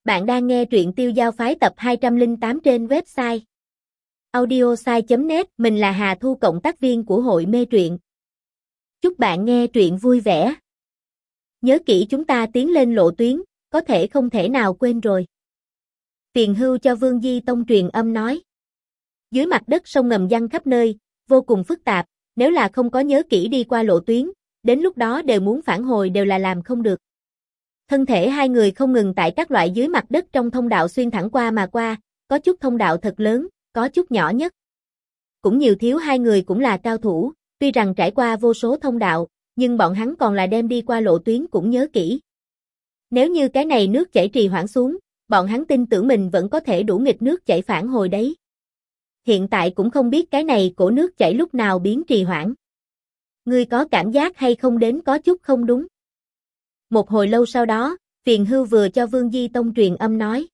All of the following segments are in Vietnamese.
Bạn đang nghe truyện Tiêu Giao Phái tập 208 trên website audiosai.net. Mình là Hà Thu, cộng tác viên của hội mê truyện. Chúc bạn nghe truyện vui vẻ. Nhớ kỹ, chúng ta tiến lên lộ tuyến, có thể không thể nào quên rồi. Tiền Hưu cho Vương Di Tông truyền âm nói. Dưới mặt đất sông ngầm giăng khắp nơi, vô cùng phức tạp, nếu là không có nhớ kỹ đi qua lộ tuyến, đến lúc đó đều muốn phản hồi đều là làm không được. Thân thể hai người không ngừng tại các loại dưới mặt đất trong thông đạo xuyên thẳng qua mà qua, có chút thông đạo thật lớn, có chút nhỏ nhất. Cũng nhiều thiếu, hai người cũng là cao thủ, tuy rằng trải qua vô số thông đạo, nhưng bọn hắn còn là đem đi qua lộ tuyến cũng nhớ kỹ. Nếu như cái này nước chảy trì hoãn xuống, bọn hắn tin tưởng mình vẫn có thể đủ nghịch nước chảy phản hồi đấy. Hiện tại cũng không biết cái này cổ nước chảy lúc nào biến trì hoãn. Ngươi có cảm giác hay không đến có chút không đúng? Một hồi lâu sau đó, Tiền Hưu vừa cho Vương Di Tông truyền âm nói.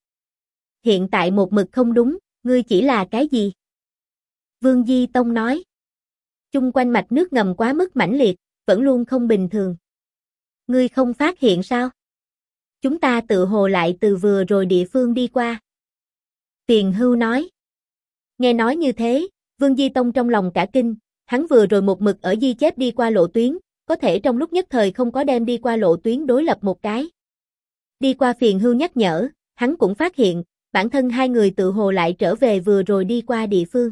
Hiện tại một mực không đúng, ngươi chỉ là cái gì? Vương Di Tông nói. Chung quanh mạch nước ngầm quá mức mãnh liệt, vẫn luôn không bình thường. Ngươi không phát hiện sao? Chúng ta tự hồ lại từ vừa rồi địa phương đi qua. Tiền Hưu nói. Nghe nói như thế, Vương Di Tông trong lòng cả kinh, hắn vừa rồi một mực ở ghi chép đi qua lộ tuyến, có thể trong lúc nhất thời không có đem đi qua lộ tuyến đối lập một cái. Đi qua Tiền Hưu nhắc nhở, hắn cũng phát hiện, bản thân hai người tự hồ lại trở về vừa rồi đi qua địa phương.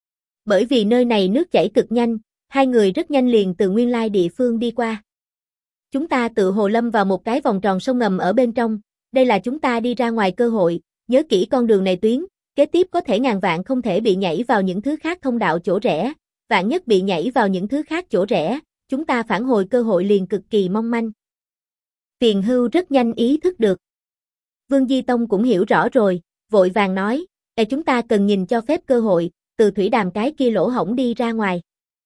Bởi vì nơi này nước chảy cực nhanh, hai người rất nhanh liền từ nguyên lai địa phương đi qua. Chúng ta tự hồ lâm vào một cái vòng tròn sông ngầm ở bên trong, đây là chúng ta đi ra ngoài cơ hội, nhớ kỹ con đường này tuyến, kế tiếp có thể ngàn vạn không thể bị nhảy vào những thứ khác thông đạo chỗ rẽ, vạn nhất bị nhảy vào những thứ khác chỗ rẽ, chúng ta phản hồi cơ hội liền cực kỳ mong manh. Tiền Hưu rất nhanh ý thức được. Vương Di Tông cũng hiểu rõ rồi, vội vàng nói, chúng ta cần nhìn cho phép cơ hội, từ thủy đàm cái kia lỗ hổng đi ra ngoài.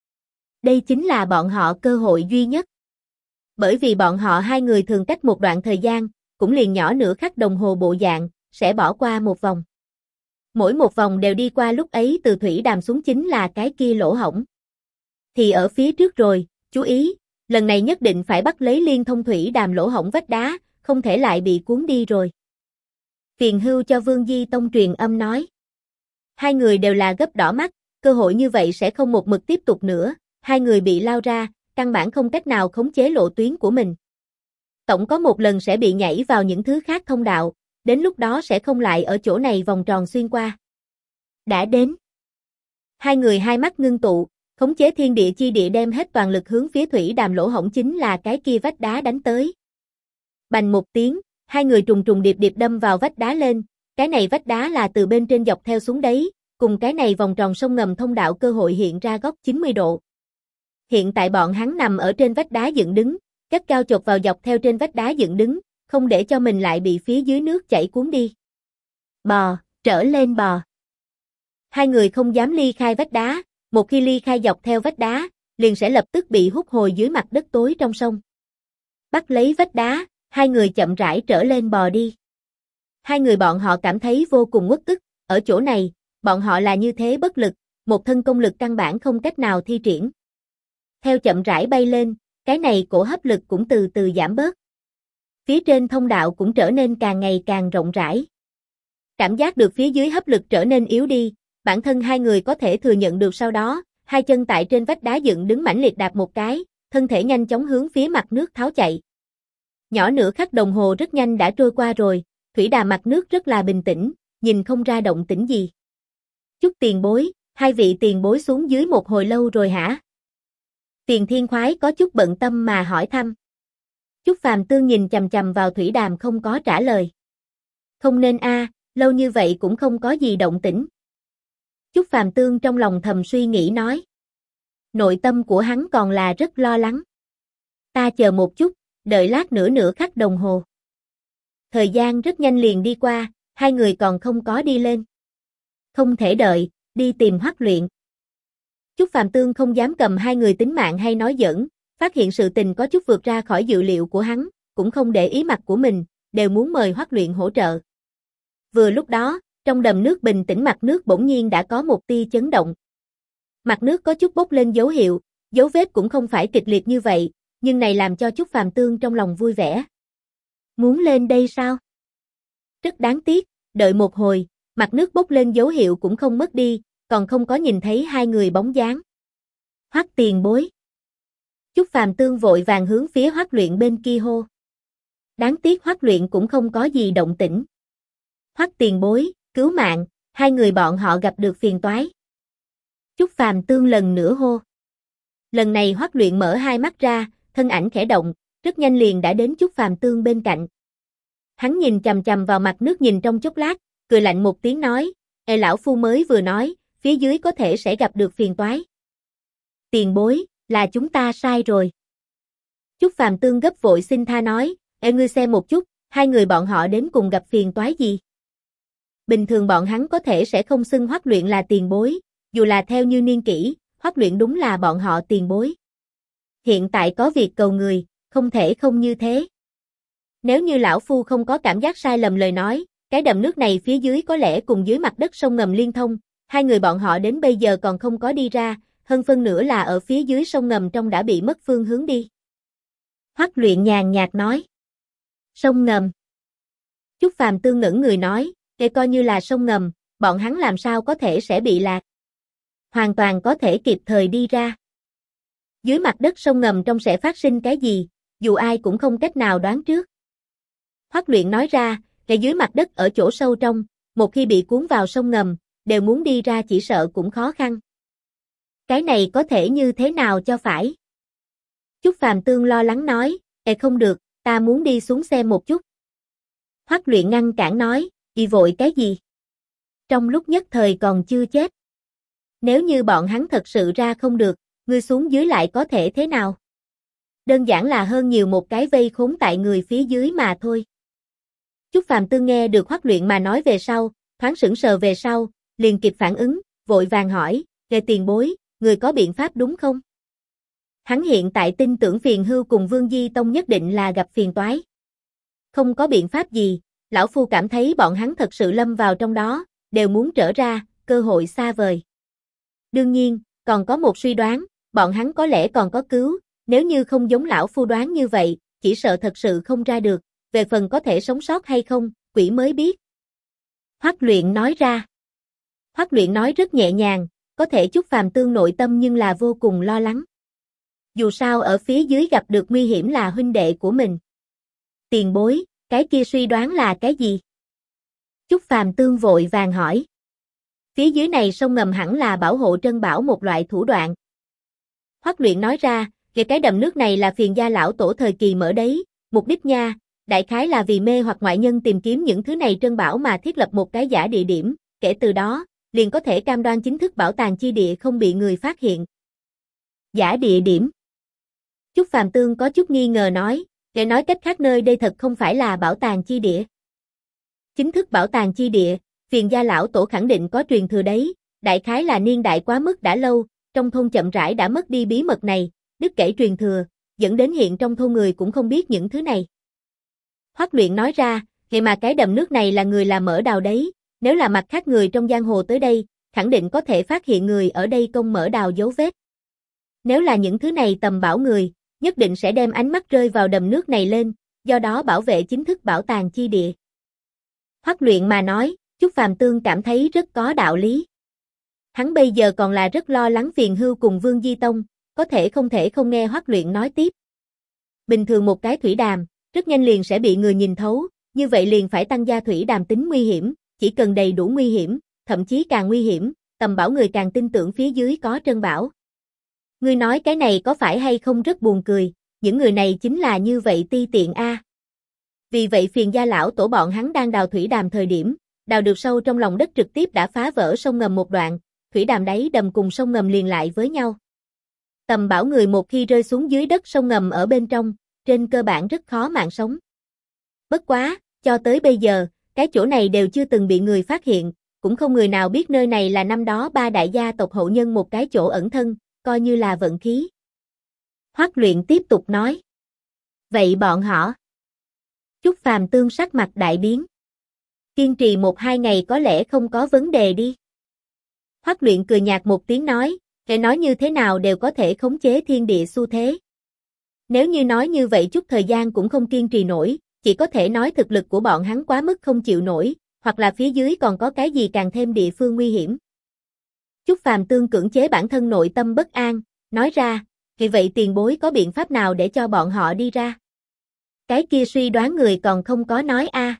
Đây chính là bọn họ cơ hội duy nhất. Bởi vì bọn họ hai người thường cách một đoạn thời gian, cũng liền nhỏ nửa khắc đồng hồ bộ dạng, sẽ bỏ qua một vòng. Mỗi một vòng đều đi qua, lúc ấy từ thủy đàm xuống chính là cái kia lỗ hổng. Thì ở phía trước rồi, chú ý, lần này nhất định phải bắt lấy liên thông thủy đàm lỗ hổng vách đá, không thể lại bị cuốn đi rồi. Tiền Hưu cho Vương Di Tông truyền âm nói. Hai người đều là gấp đỏ mắt, cơ hội như vậy sẽ không một mực tiếp tục nữa, hai người bị lao ra, căn bản không cách nào khống chế lộ tuyến của mình. Tổng có một lần sẽ bị nhảy vào những thứ khác thông đạo, đến lúc đó sẽ không lại ở chỗ này vòng tròn xuyên qua. Đã đến. Hai người hai mắt ngưng tụ, khống chế thiên địa chi địa đem hết toàn lực hướng phía thủy đàm lỗ hổng chính là cái kia vách đá đánh tới. Bành một tiếng, hai người trùng trùng điệp điệp đâm vào vách đá lên, cái này vách đá là từ bên trên dọc theo xuống đấy, cùng cái này vòng tròn sông ngầm thông đạo cơ hội hiện ra góc 90 độ. Hiện tại bọn hắn nằm ở trên vách đá dựng đứng, cất cao chộp vào dọc theo trên vách đá dựng đứng, không để cho mình lại bị phía dưới nước chảy cuốn đi. Bò, trở lên bò. Hai người không dám ly khai vách đá, một khi ly khai dọc theo vách đá, liền sẽ lập tức bị hút hồi dưới mặt đất tối trong sông. Bắt lấy vách đá, hai người chậm rãi trở lên bò đi. Hai người bọn họ cảm thấy vô cùng uất ức, ở chỗ này, bọn họ là như thế bất lực, một thân công lực căn bản không cách nào thi triển. Theo chậm rãi bay lên, cái này cổ hấp lực cũng từ từ giảm bớt. Phía trên thông đạo cũng trở nên càng ngày càng rộng rãi. Cảm giác được phía dưới hấp lực trở nên yếu đi, bản thân hai người có thể thừa nhận được, sau đó, hai chân tại trên vách đá dựng đứng mãnh liệt đạp một cái, thân thể nhanh chóng hướng phía mặt nước tháo chạy. Nhỏ nửa khắc đồng hồ rất nhanh đã trôi qua rồi, thủy đàm mặt nước rất là bình tĩnh, nhìn không ra động tĩnh gì. Chút tiền bối, hai vị tiền bối xuống dưới một hồi lâu rồi hả? Tiền Thiên Khoái có chút bận tâm mà hỏi thăm. Chúc Phàm Tương nhìn chằm chằm vào thủy đàm không có trả lời. Không nên a, lâu như vậy cũng không có gì động tĩnh. Chúc Phàm Tương trong lòng thầm suy nghĩ nói. Nội tâm của hắn còn là rất lo lắng. Ta chờ một chút, đợi lát nữa nửa khắc đồng hồ. Thời gian rất nhanh liền đi qua, hai người còn không có đi lên. Không thể đợi, đi tìm Hoắc Luyện. Chúc Phàm Tương không dám cầm hai người tính mạng hay nói giỡn, phát hiện sự tình có chút vượt ra khỏi dự liệu của hắn, cũng không để ý mặt của mình, đều muốn mời Hoắc Luyện hỗ trợ. Vừa lúc đó, trong đầm nước bình tĩnh mặt nước bỗng nhiên đã có một tia chấn động. Mặt nước có chút bốc lên dấu hiệu, dấu vết cũng không phải kịch liệt như vậy, nhưng này làm cho Chúc Phàm Tương trong lòng vui vẻ. Muốn lên đây sao? Rất đáng tiếc, đợi một hồi, mặt nước bốc lên dấu hiệu cũng không mất đi, còn không có nhìn thấy hai người bóng dáng. Hoắc tiền bối. Chúc Phàm Tương vội vàng hướng phía Hoắc Luyện bên kia hô. Đáng tiếc Hoắc Luyện cũng không có gì động tĩnh. Hoắc tiền bối, cứu mạng, hai người bọn họ gặp được phiền toái. Chúc Phàm Tương lần nữa hô. Lần này Hoắc Luyện mở hai mắt ra, thân ảnh khẽ động, rất nhanh liền đã đến Chúc Phàm Tương bên cạnh. Hắn nhìn chằm chằm vào mặt nước nhìn trong chốc lát, cười lạnh một tiếng nói, lão phu mới vừa nói, phía dưới có thể sẽ gặp được phiền toái. Tiền bối, là chúng ta sai rồi. Chúc Phàm Tương gấp vội xin tha nói, ngươi xem một chút, hai người bọn họ đến cùng gặp phiền toái gì? Bình thường bọn hắn có thể sẽ không xưng Hoắc Luyện là tiền bối, dù là theo như niên kỷ, Hoắc Luyện đúng là bọn họ tiền bối. Hiện tại có việc cầu người, không thể không như thế. Nếu như lão phu không có cảm giác sai lầm lời nói, cái đầm nước này phía dưới có lẽ cùng dưới mặt đất sông ngầm liên thông, hai người bọn họ đến bây giờ còn không có đi ra, hơn phân nửa là ở phía dưới sông ngầm trong đã bị mất phương hướng đi. Hoắc Luyện nhàn nhạt nói. Sông ngầm. Chúc Phàm Tương ngẩn người nói, để coi như là sông ngầm, bọn hắn làm sao có thể sẽ bị lạc. Hoàn toàn có thể kịp thời đi ra. Dưới mặt đất sông ngầm trong sẽ phát sinh cái gì, dù ai cũng không cách nào đoán trước. Hoắc Luyện nói ra, cái dưới mặt đất ở chỗ sâu trong, một khi bị cuốn vào sông ngầm, đều muốn đi ra chỉ sợ cũng khó khăn. Cái này có thể như thế nào cho phải? Chúc Phàm Tương lo lắng nói, không được, ta muốn đi xuống xem một chút. Hoắc Luyện ngăn cản nói, đi vội cái gì? Trong lúc nhất thời còn chưa chết. Nếu như bọn hắn thật sự ra không được, ngươi xuống dưới lại có thể thế nào? Đơn giản là hơn nhiều một cái vây khốn tại người phía dưới mà thôi. Chúc Phàm Tương nghe được Hoắc Luyện mà nói về sau, thoáng sững sờ về sau, liền kịp phản ứng, vội vàng hỏi, "Về tiền bối, người có biện pháp đúng không?" Hắn hiện tại tin tưởng Phiền Hưu cùng Vương Di Tông nhất định là gặp phiền toái. Không có biện pháp gì, lão phu cảm thấy bọn hắn thật sự lâm vào trong đó, đều muốn trở ra, cơ hội xa vời. Đương nhiên, còn có một suy đoán, bọn hắn có lẽ còn có cứu, nếu như không giống lão phu đoán như vậy, chỉ sợ thật sự không ra được, về phần có thể sống sót hay không, quỷ mới biết. Hoắc Luyện nói ra. Hoắc Luyện nói rất nhẹ nhàng, có thể Chúc Phàm Tương nội tâm nhưng là vô cùng lo lắng. Dù sao ở phía dưới gặp được nguy hiểm là huynh đệ của mình. Tiền bối, cái kia suy đoán là cái gì? Chúc Phàm Tương vội vàng hỏi. Phía dưới này sông ngầm hẳn là bảo hộ trân bảo một loại thủ đoạn. Hoắc Luyện nói ra, về cái đầm nước này là Phiền gia lão tổ thời kỳ mở đấy, mục đích nha, đại khái là vì mê hoặc ngoại nhân tìm kiếm những thứ này trân bảo mà thiết lập một cái giả địa điểm, kể từ đó, liền có thể cam đoan chính thức bảo tàng chi địa không bị người phát hiện. Giả địa điểm. Chúc Phàm Tương có chút nghi ngờ nói, để nói cách khác nơi đây thật không phải là bảo tàng chi địa. Chính thức bảo tàng chi địa, Phiền gia lão tổ khẳng định có truyền thừa đấy, đại khái là niên đại quá mức đã lâu, trong thôn chậm rãi đã mất đi bí mật này, đứt gãy truyền thừa, dẫn đến hiện trong thôn người cũng không biết những thứ này. Hoắc Luyện nói ra, vậy mà cái đầm nước này là người làm mở đào đấy, nếu là mặt khác người trong giang hồ tới đây, khẳng định có thể phát hiện người ở đây công mở đào dấu vết. Nếu là những thứ này tầm bảo người, nhất định sẽ đem ánh mắt rơi vào đầm nước này lên, do đó bảo vệ chính thức bảo tàng chi địa. Hoắc Luyện mà nói, Chúc Phàm Tương cảm thấy rất có đạo lý. Hắn bây giờ còn là rất lo lắng Phiền Hưu cùng Vương Di Tông, có thể không nghe Hoắc Luyện nói tiếp. Bình thường một cái thủy đàm, rất nhanh liền sẽ bị người nhìn thấu, như vậy liền phải tăng gia thủy đàm tính nguy hiểm, chỉ cần đầy đủ nguy hiểm, thậm chí càng nguy hiểm, tầm bảo người càng tin tưởng phía dưới có trân bảo. Ngươi nói cái này có phải hay không rất buồn cười, những người này chính là như vậy ti tiện a. Vì vậy Phiền gia lão tổ bọn hắn đang đào thủy đàm thời điểm, đào được sâu trong lòng đất trực tiếp đã phá vỡ sông ngầm một đoạn, thủy đàm đáy đầm cùng sông ngầm liền lại với nhau. Tầm bảo người một khi rơi xuống dưới đất sông ngầm ở bên trong, trên cơ bản rất khó mạng sống. Bất quá, cho tới bây giờ, cái chỗ này đều chưa từng bị người phát hiện, cũng không người nào biết nơi này là năm đó ba đại gia tộc hậu nhân một cái chỗ ẩn thân, coi như là vận khí. Hoắc Luyện tiếp tục nói. Vậy bọn họ? Chúc Phàm Tương sắc mặt đại biến. Kiên trì 1-2 ngày có lẽ không có vấn đề đi. Hoắc Luyện cười nhạt một tiếng nói, để nói như thế nào đều có thể khống chế thiên địa xu thế. Nếu như nói như vậy chút thời gian cũng không kiên trì nổi, chỉ có thể nói thực lực của bọn hắn quá mức không chịu nổi, hoặc là phía dưới còn có cái gì càng thêm địa phương nguy hiểm. Chúc Phàm Tương cưỡng chế bản thân nội tâm bất an, nói ra, vì vậy tiền bối có biện pháp nào để cho bọn họ đi ra? Cái kia suy đoán người còn không có nói a.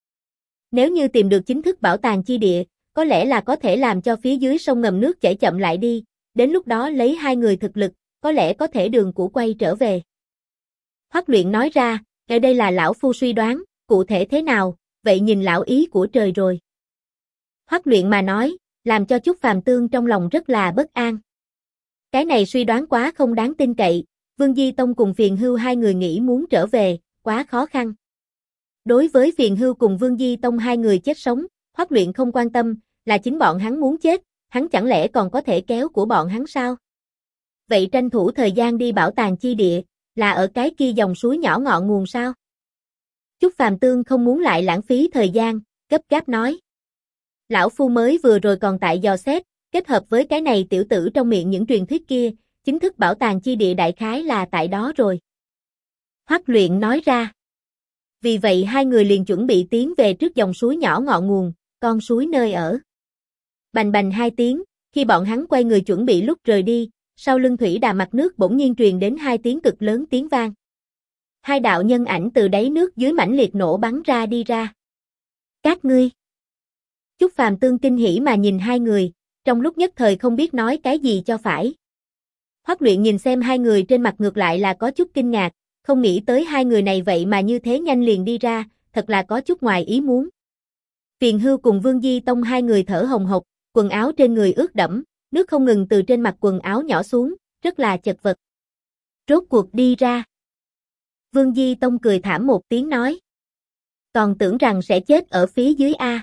Nếu như tìm được chính thức bảo tàng chi địa, có lẽ là có thể làm cho phía dưới sông ngầm nước chảy chậm lại đi, đến lúc đó lấy hai người thực lực, có lẽ có thể đường cũ quay trở về. Hoắc Luyện nói ra, ở đây là lão phu suy đoán, cụ thể thế nào, vậy nhìn lão ý của trời rồi. Hoắc Luyện mà nói, làm cho Chúc Phàm Tương trong lòng rất là bất an. Cái này suy đoán quá không đáng tin cậy, Vương Di Tông cùng Phiền Hưu hai người nghĩ muốn trở về, quá khó khăn. Đối với Phiền Hưu cùng Vương Di Tông hai người chết sống, Hoắc Luyện không quan tâm, là chính bọn hắn muốn chết, hắn chẳng lẽ còn có thể kéo của bọn hắn sao? Vậy tranh thủ thời gian đi bảo tàng chi địa, là ở cái kia dòng suối nhỏ ngọn nguồn sao? Chúc Phàm Tương không muốn lại lãng phí thời gian, gấp gáp nói. Lão phu mới vừa rồi còn tại dò xét, kết hợp với cái này tiểu tử trong miệng những truyền thuyết kia, chính thức bảo tàng chi địa đại khái là tại đó rồi. Hoắc Luyện nói ra. Vì vậy hai người liền chuẩn bị tiến về trước dòng suối nhỏ ngọn nguồn, con suối nơi ở. Bành bành hai tiếng, khi bọn hắn quay người chuẩn bị lúc rời đi, sau lưng thủy đà mặt nước bỗng nhiên truyền đến hai tiếng cực lớn tiếng vang. Hai đạo nhân ảnh từ đáy nước dưới mãnh liệt nổ bắn ra đi ra. Các ngươi. Chúc Phàm Tương kinh hỉ mà nhìn hai người, trong lúc nhất thời không biết nói cái gì cho phải. Hoắc Luyện nhìn xem hai người trên mặt ngược lại là có chút kinh ngạc, không nghĩ tới hai người này vậy mà như thế nhanh liền đi ra, thật là có chút ngoài ý muốn. Phiền Hưu cùng Vương Di Tông hai người thở hồng hộc, quần áo trên người ướt đẫm, nước không ngừng từ trên mặt quần áo nhỏ xuống, rất là chật vật. Rốt cuộc đi ra. Vương Di Tông cười thảm một tiếng nói. Còn tưởng rằng sẽ chết ở phía dưới a.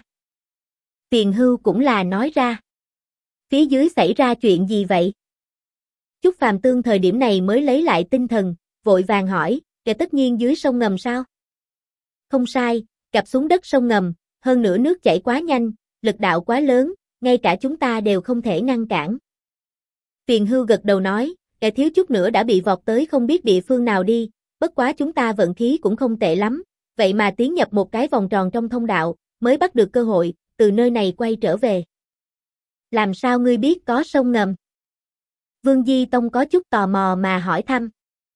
Phiền Hưu cũng là nói ra. Phía dưới xảy ra chuyện gì vậy? Chúc Phàm Tương thời điểm này mới lấy lại tinh thần, vội vàng hỏi, kể tất nhiên dưới sông ngầm sao? Không sai, cặp xuống đất sông ngầm, hơn nữa nước chảy quá nhanh, lực đạo quá lớn, ngay cả chúng ta đều không thể ngăn cản. Phiền Hưu gật đầu nói, kẻ thiếu chút nữa đã bị vọt tới không biết địa phương nào đi, bất quá chúng ta vận khí cũng không tệ lắm, vậy mà tiến nhập một cái vòng tròn trong thông đạo, mới bắt được cơ hội, từ nơi này quay trở về. Làm sao ngươi biết có sông ngầm? Vương Di Tông có chút tò mò mà hỏi thăm.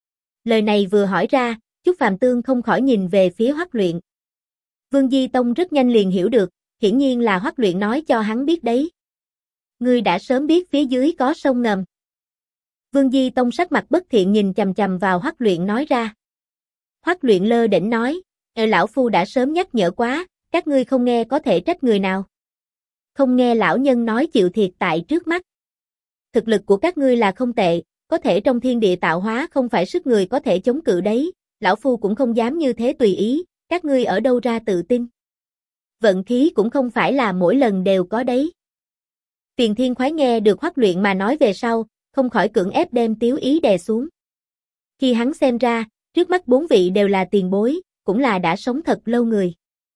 Lời này vừa hỏi ra, Chúc Phàm Tương không khỏi nhìn về phía Hoắc Luyện. Vương Di Tông rất nhanh liền hiểu được, hiển nhiên là Hoắc Luyện nói cho hắn biết đấy. Ngươi đã sớm biết phía dưới có sông ngầm. Vương Di Tông sắc mặt bất thiện nhìn chằm chằm vào Hoắc Luyện nói ra. Hoắc Luyện lơ đễnh nói, lão phu đã sớm nhắc nhở quá, các ngươi không nghe có thể trách người nào. Không nghe lão nhân nói chịu thiệt tại trước mắt. Thực lực của các ngươi là không tệ, có thể trong thiên địa tạo hóa không phải sức người có thể chống cự đấy, lão phu cũng không dám như thế tùy ý, các ngươi ở đâu ra tự tin. Vận khí cũng không phải là mỗi lần đều có đấy. Tiền Thiên Khoái nghe được Hoắc Luyện mà nói về sau, không khỏi cưỡng ép đem tiếu ý đè xuống. Khi hắn xem ra, trước mắt bốn vị đều là tiền bối, cũng là đã sống thật lâu người.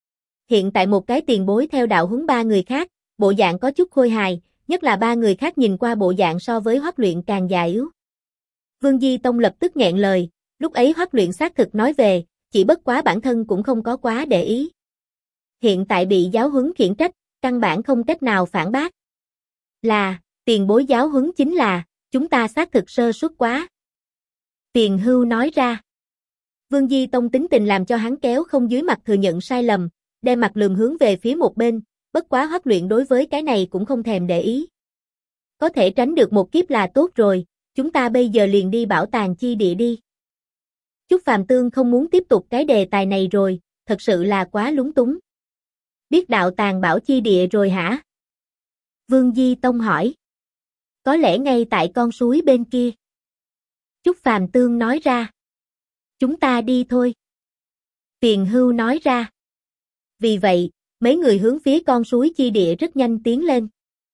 Hiện tại một cái tiền bối theo đạo huấn ba người khác, bộ dạng có chút khôi hài, nhất là ba người khác nhìn qua bộ dạng so với Hoắc Luyện càng già yếu. Vương Di Tông lập tức nghẹn lời, lúc ấy Hoắc Luyện xác thực nói về, chỉ bất quá bản thân cũng không có quá để ý. Hiện tại bị giáo huấn khiển trách, căn bản không cách nào phản bác. Là, tiền bối giáo huấn chính là, chúng ta xác thực sơ suất quá. Tiền Hưu nói ra. Vương Di Tông tính tình làm cho hắn kéo không dưới mặt thừa nhận sai lầm, đem mặt lườm hướng về phía một bên, bất quá Hoắc Luyện đối với cái này cũng không thèm để ý. Có thể tránh được một kiếp là tốt rồi, chúng ta bây giờ liền đi bảo tàng chi địa đi. Chúc Phàm Tương không muốn tiếp tục cái đề tài này rồi, thật sự là quá lúng túng. Biết đạo tàng bảo chi địa rồi hả? Vương Di Tông hỏi. Có lẽ ngay tại con suối bên kia. Chúc Phàm Tương nói ra. Chúng ta đi thôi. Tiền Hưu nói ra. Vì vậy, mấy người hướng phía con suối chi địa rất nhanh tiến lên.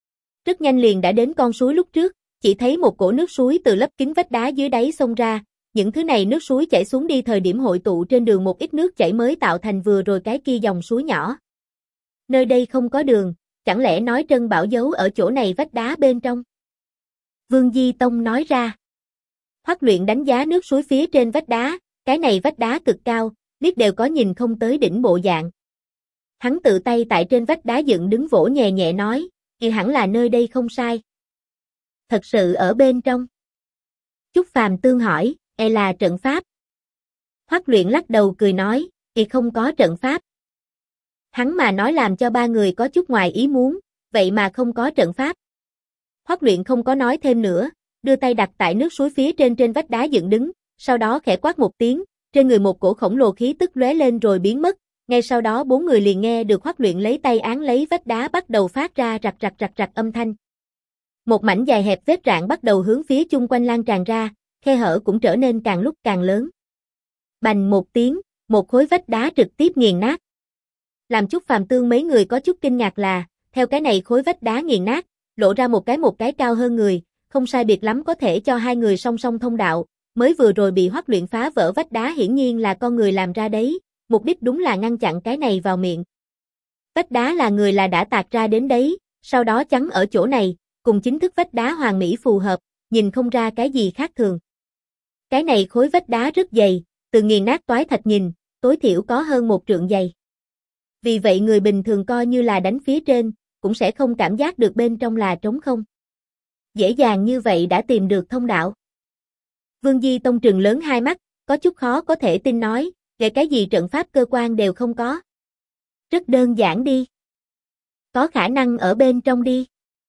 Rất nhanh liền đã đến con suối lúc trước, chỉ thấy một cổ nước suối từ lấp kín vách đá dưới đáy xông ra, những thứ này nước suối chảy xuống đi thời điểm hội tụ trên đường một ít nước chảy mới tạo thành vừa rồi cái kia dòng suối nhỏ. Nơi đây không có đường, chẳng lẽ nói Trân Bảo giấu ở chỗ này vách đá bên trong? Vương Di Tông nói ra. Hoắc Luyện đánh giá nước suối phía trên vách đá, cái này vách đá cực cao, liếc đều có nhìn không tới đỉnh bộ dạng. Hắn tự tay tại trên vách đá dựng đứng vỗ nhẹ nhẹ nói, "Thì hẳn là nơi đây không sai." Thật sự ở bên trong. Chúc Phàm Tương hỏi, là trận pháp?" Hoắc Luyện lắc đầu cười nói, "Thì không có trận pháp." Hắn mà nói làm cho ba người có chút ngoài ý muốn, vậy mà không có trận pháp. Hoắc Luyện không có nói thêm nữa, đưa tay đặt tại nước suối phía trên vách đá dựng đứng, sau đó khẽ quát một tiếng, trên người một cổ khổng lồ khí tức lóe lên rồi biến mất, ngay sau đó bốn người liền nghe được Hoắc Luyện lấy tay án lấy vách đá bắt đầu phát ra rạc rạc rạc rạc âm thanh. Một mảnh dài hẹp vết rạn bắt đầu hướng phía chung quanh lan tràn ra, khe hở cũng trở nên càng lúc càng lớn. Bành một tiếng, một khối vách đá trực tiếp nghiền nát. Làm Chúc Phàm Tương mấy người có chút kinh ngạc là, theo cái này khối vách đá nghiền nát, lộ ra một cái cao hơn người, không sai biệt lắm có thể cho hai người song song thông đạo, mới vừa rồi bị Hoắc Luyện phá vỡ vách đá hiển nhiên là con người làm ra đấy, mục đích đúng là ngăn chặn cái này vào miệng. Vách đá là người là đã tạc ra đến đấy, sau đó chắn ở chỗ này, cùng chính thức vách đá hoàn mỹ phù hợp, nhìn không ra cái gì khác thường. Cái này khối vách đá rất dày, từ nghiền nát toái thạch nhìn, tối thiểu có hơn 1 trượng dày. Vì vậy người bình thường coi như là đánh phía trên, cũng sẽ không cảm giác được bên trong là trống không. Dễ dàng như vậy đã tìm được thông đạo. Vương Di Tông trừng lớn hai mắt, có chút khó có thể tin nói, về cái gì trận pháp cơ quan đều không có. Rất đơn giản đi. Có khả năng ở bên trong đi.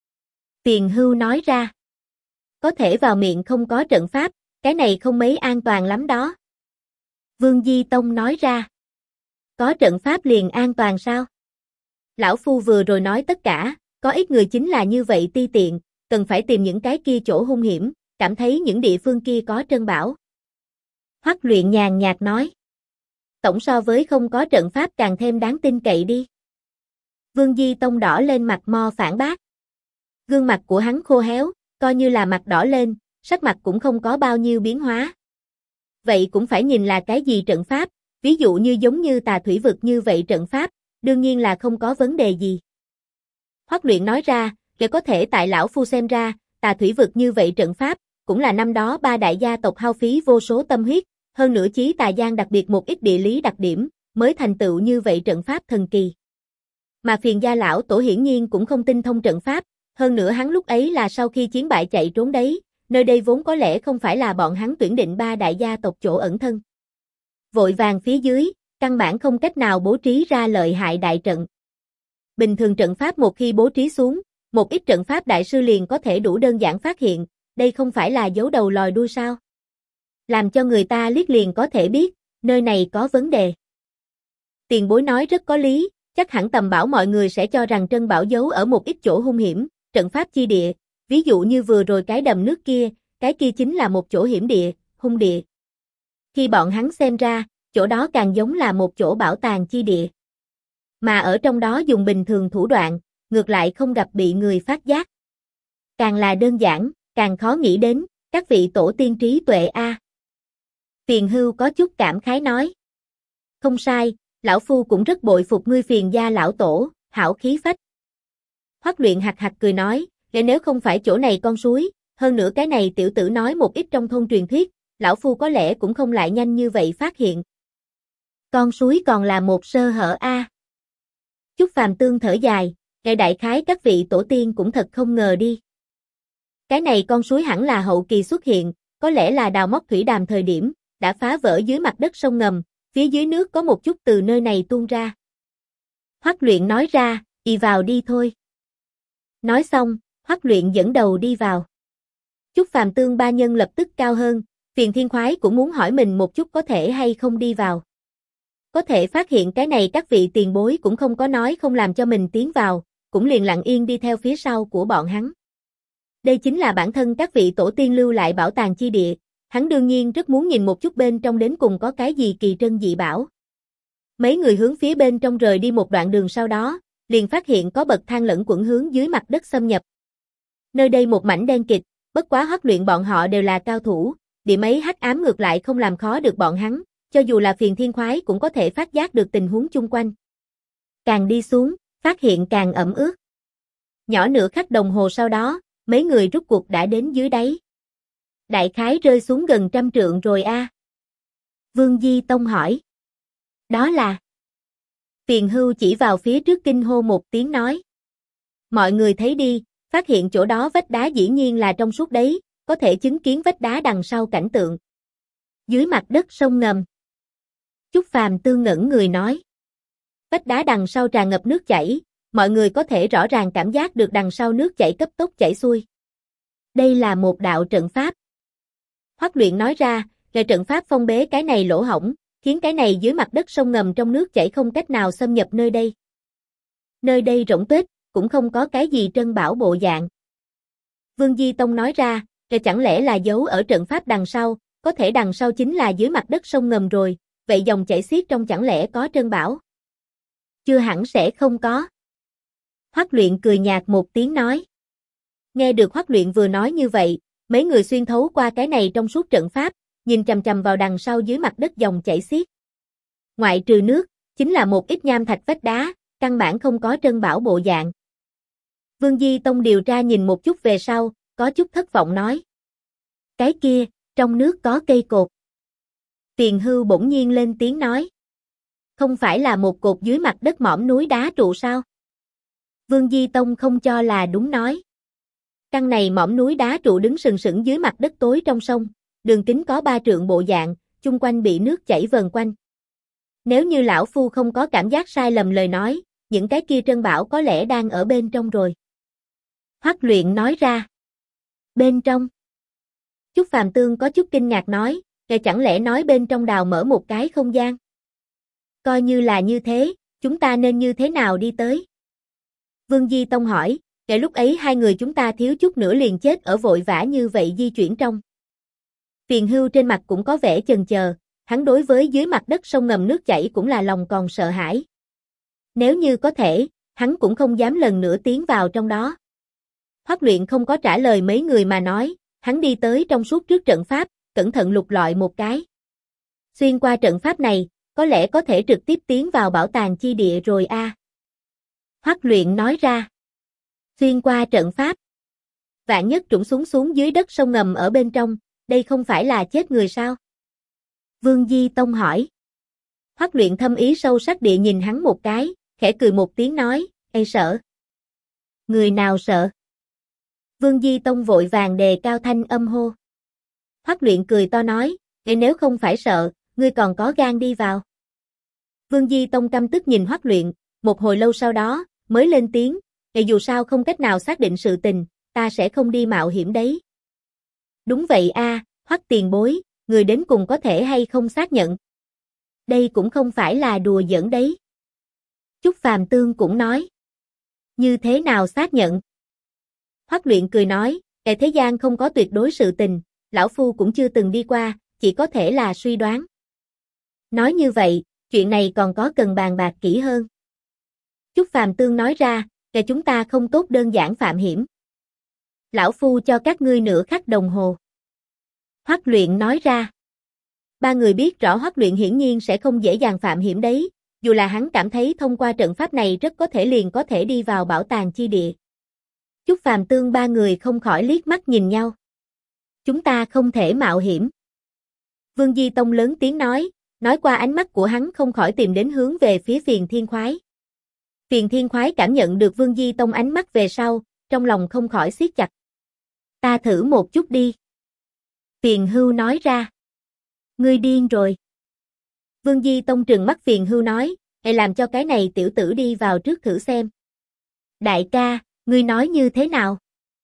Tiền Hưu nói ra. Có thể vào miệng không có trận pháp, cái này không mấy an toàn lắm đó. Vương Di Tông nói ra. Có trận pháp liền an toàn sao? Lão Phu vừa rồi nói tất cả, có ít người chính là như vậy ti tiện, cần phải tìm những cái kia chỗ hung hiểm, cảm thấy những địa phương kia có trân bảo. Hoắc Luyện nhàn nhạt nói. Tổng so với không có trận pháp càng thêm đáng tin cậy đi. Vương Di Tông đỏ lên mặt mo phản bác. Gương mặt của hắn khô héo, coi như là mặt đỏ lên, sắc mặt cũng không có bao nhiêu biến hóa. Vậy cũng phải nhìn là cái gì trận pháp, ví dụ như giống như Tà Thủy Vực như vậy trận pháp, đương nhiên là không có vấn đề gì. Hoắc Luyện nói ra, để có thể tại lão Phu xem ra, Tà Thủy Vực như vậy trận pháp, cũng là năm đó ba đại gia tộc hao phí vô số tâm huyết, hơn nữa Chí Tà Giang đặc biệt một ít địa lý đặc điểm, mới thành tựu như vậy trận pháp thần kỳ. Mà Phiền gia lão tổ hiển nhiên cũng không tinh thông trận pháp, hơn nữa hắn lúc ấy là sau khi chiến bại chạy trốn đấy, nơi đây vốn có lẽ không phải là bọn hắn tuyển định ba đại gia tộc chỗ ẩn thân. Vội vàng phía dưới, căn bản không cách nào bố trí ra lợi hại đại trận. Bình thường trận pháp một khi bố trí xuống, một ít trận pháp đại sư liền có thể đủ đơn giản phát hiện, đây không phải là giấu đầu lòi đuôi sao. Làm cho người ta liếc liền có thể biết, nơi này có vấn đề. Tiền Bối nói rất có lý, chắc hẳn tầm bảo mọi người sẽ cho rằng Trân Bảo giấu ở một ít chỗ hung hiểm, trận pháp chi địa, ví dụ như vừa rồi cái đầm nước kia, cái kia chính là một chỗ hiểm địa, hung địa. Khi bọn hắn xem ra, chỗ đó càng giống là một chỗ bảo tàng chi địa. Mà ở trong đó dùng bình thường thủ đoạn, ngược lại không gặp bị người phát giác. Càng là đơn giản, càng khó nghĩ đến, các vị tổ tiên trí tuệ a. Tiền Hưu có chút cảm khái nói. Không sai, lão Phu cũng rất bội phục ngươi Phiền gia lão tổ, hảo khí phách. Hoắc Luyện hạc hạc cười nói, nếu không phải chỗ này con suối, hơn nữa cái này tiểu tử nói một ít trong thôn truyền thuyết, lão Phu có lẽ cũng không lại nhanh như vậy phát hiện. Con suối còn là một sơ hở a. Chúc Phàm Tương thở dài, đại khái các vị tổ tiên cũng thật không ngờ đi. Cái này con suối hẳn là hậu kỳ xuất hiện, có lẽ là đào móc thủy đàm thời điểm, đã phá vỡ dưới mặt đất sông ngầm, phía dưới nước có một chút từ nơi này tuôn ra. Hoắc Luyện nói ra, đi vào đi thôi. Nói xong, Hoắc Luyện dẫn đầu đi vào. Chúc Phàm Tương ba nhân lập tức cao hơn, Phiền Thiên Khoái cũng muốn hỏi mình một chút có thể hay không đi vào. Có thể phát hiện cái này các vị tiền bối cũng không có nói không làm cho mình tiến vào, cũng liền lặng yên đi theo phía sau của bọn hắn. Đây chính là bản thân các vị tổ tiên lưu lại bảo tàng chi địa, hắn đương nhiên rất muốn nhìn một chút bên trong đến cùng có cái gì kỳ trân dị bảo. Mấy người hướng phía bên trong rời đi một đoạn đường sau đó, liền phát hiện có bậc thang lẫn quẩn hướng dưới mặt đất xâm nhập. Nơi đây một mảnh đen kịt, bất quá Hoắc Luyện bọn họ đều là cao thủ, điểm ấy hắc ám ngược lại không làm khó được bọn hắn, cho dù là Phiền Thiên Khoái cũng có thể phát giác được tình huống chung quanh. Càng đi xuống, phát hiện càng ẩm ướt. Nhỏ nửa khắc đồng hồ sau đó, mấy người rút cuộc đã đến dưới đáy. Đại khái rơi xuống gần 100 trượng rồi a. Vương Di Tông hỏi. Đó là... Tiền Hưu chỉ vào phía trước kinh hô một tiếng nói. Mọi người thấy đi, phát hiện chỗ đó vách đá dĩ nhiên là trong suốt đấy, có thể chứng kiến vách đá đằng sau cảnh tượng. Dưới mặt đất sông ngầm. Chúc Phàm Tương ngẩn người nói. Vách đá đằng sau tràn ngập nước chảy, mọi người có thể rõ ràng cảm giác được đằng sau nước chảy cấp tốc chảy xuôi. Đây là một đạo trận pháp. Hoắc Luyện nói ra, là trận pháp phong bế cái này lỗ hổng, khiến cái này dưới mặt đất sông ngầm trong nước chảy không cách nào xâm nhập nơi đây. Nơi đây rỗng tuếch, cũng không có cái gì trân bảo bộ dạng. Vương Di Tông nói ra, rồi chẳng lẽ là giấu ở trận pháp đằng sau, có thể đằng sau chính là dưới mặt đất sông ngầm rồi, vậy dòng chảy xiết trong chẳng lẽ có trân bảo? Chưa hẳn sẽ không có. Hoắc Luyện cười nhạt một tiếng nói. Nghe được Hoắc Luyện vừa nói như vậy, mấy người xuyên thấu qua cái này trong suốt trận pháp, nhìn chằm chằm vào đằng sau dưới mặt đất dòng chảy xiết. Ngoại trừ nước, chính là một ít nham thạch vách đá, căn bản không có trân bảo bộ dạng. Vương Di Tông điều tra nhìn một chút về sau, có chút thất vọng nói. Cái kia, trong nước có cây cột. Tiền Hưu bỗng nhiên lên tiếng nói. Không phải là một cột dưới mặt đất mỏm núi đá trụ sao? Vương Di Tông không cho là đúng nói. Căn này mỏm núi đá trụ đứng sừng sững dưới mặt đất tối trong sông, đường kính có 3 trượng bộ dạng, chung quanh bị nước chảy vờn quanh. Nếu như lão phu không có cảm giác sai lầm lời nói, những cái kia trân bảo có lẽ đang ở bên trong rồi. Hoắc Luyện nói ra. Bên trong. Chúc Phàm Tương có chút kinh ngạc nói, chẳng lẽ nói bên trong đào mở một cái không gian? Coi như là như thế, chúng ta nên như thế nào đi tới? Vương Di Tông hỏi, lúc ấy hai người chúng ta thiếu chút nữa liền chết ở vội vã như vậy di chuyển trong. Tiền Hưu trên mặt cũng có vẻ chần chờ, hắn đối với dưới mặt đất sông ngầm nước chảy cũng là lòng còn sợ hãi. Nếu như có thể, hắn cũng không dám lần nữa tiến vào trong đó. Hoắc Luyện không có trả lời mấy người mà nói, hắn đi tới trong suốt trước trận pháp, cẩn thận lục lọi một cái. Xuyên qua trận pháp này, có lẽ có thể trực tiếp tiến vào bảo tàng chi địa rồi a. Hoắc Luyện nói ra. Xuyên qua trận pháp. Vạn nhất trũng xuống dưới đất sông ngầm ở bên trong, đây không phải là chết người sao? Vương Di Tông hỏi. Hoắc Luyện thâm ý sâu sắc địa nhìn hắn một cái, khẽ cười một tiếng nói, "Ê sợ." Người nào sợ? Vương Di Tông vội vàng đề cao thanh âm hô. Hoắc Luyện cười to nói, nếu không phải sợ, ngươi còn có gan đi vào." Vương Di Tông căm tức nhìn Hoắc Luyện, một hồi lâu sau đó, mới lên tiếng, dù sao không cách nào xác định sự tình, ta sẽ không đi mạo hiểm đấy." Đúng vậy a, Hoắc tiền bối, người đến cùng có thể hay không xác nhận? Đây cũng không phải là đùa giỡn đấy. Chúc Phàm Tương cũng nói. Như thế nào xác nhận? Hoắc Luyện cười nói, thế gian không có tuyệt đối sự tình, lão phu cũng chưa từng đi qua, chỉ có thể là suy đoán. Nói như vậy, chuyện này còn có cần bàn bạc kỹ hơn. Chúc Phàm Tương nói ra, chúng ta không tốt đơn giản phạm hiểm. Lão phu cho các ngươi nửa khắc đồng hồ. Hoắc Luyện nói ra. Ba người biết rõ Hoắc Luyện hiển nhiên sẽ không dễ dàng phạm hiểm đấy, dù là hắn cảm thấy thông qua trận pháp này rất có thể liền có thể đi vào bảo tàng chi địa. Chúc Phàm Tương ba người không khỏi liếc mắt nhìn nhau. Chúng ta không thể mạo hiểm. Vương Di Tông lớn tiếng nói qua ánh mắt của hắn không khỏi tìm đến hướng về phía Phiền Thiên Khoái. Phiền Thiên Khoái cảm nhận được Vương Di Tông ánh mắt về sau, trong lòng không khỏi siết chặt. Ta thử một chút đi. Phiền Hưu nói ra. Ngươi điên rồi. Vương Di Tông trừng mắt Phiền Hưu nói, hãy làm cho cái này tiểu tử đi vào trước thử xem. Đại ca, ngươi nói như thế nào?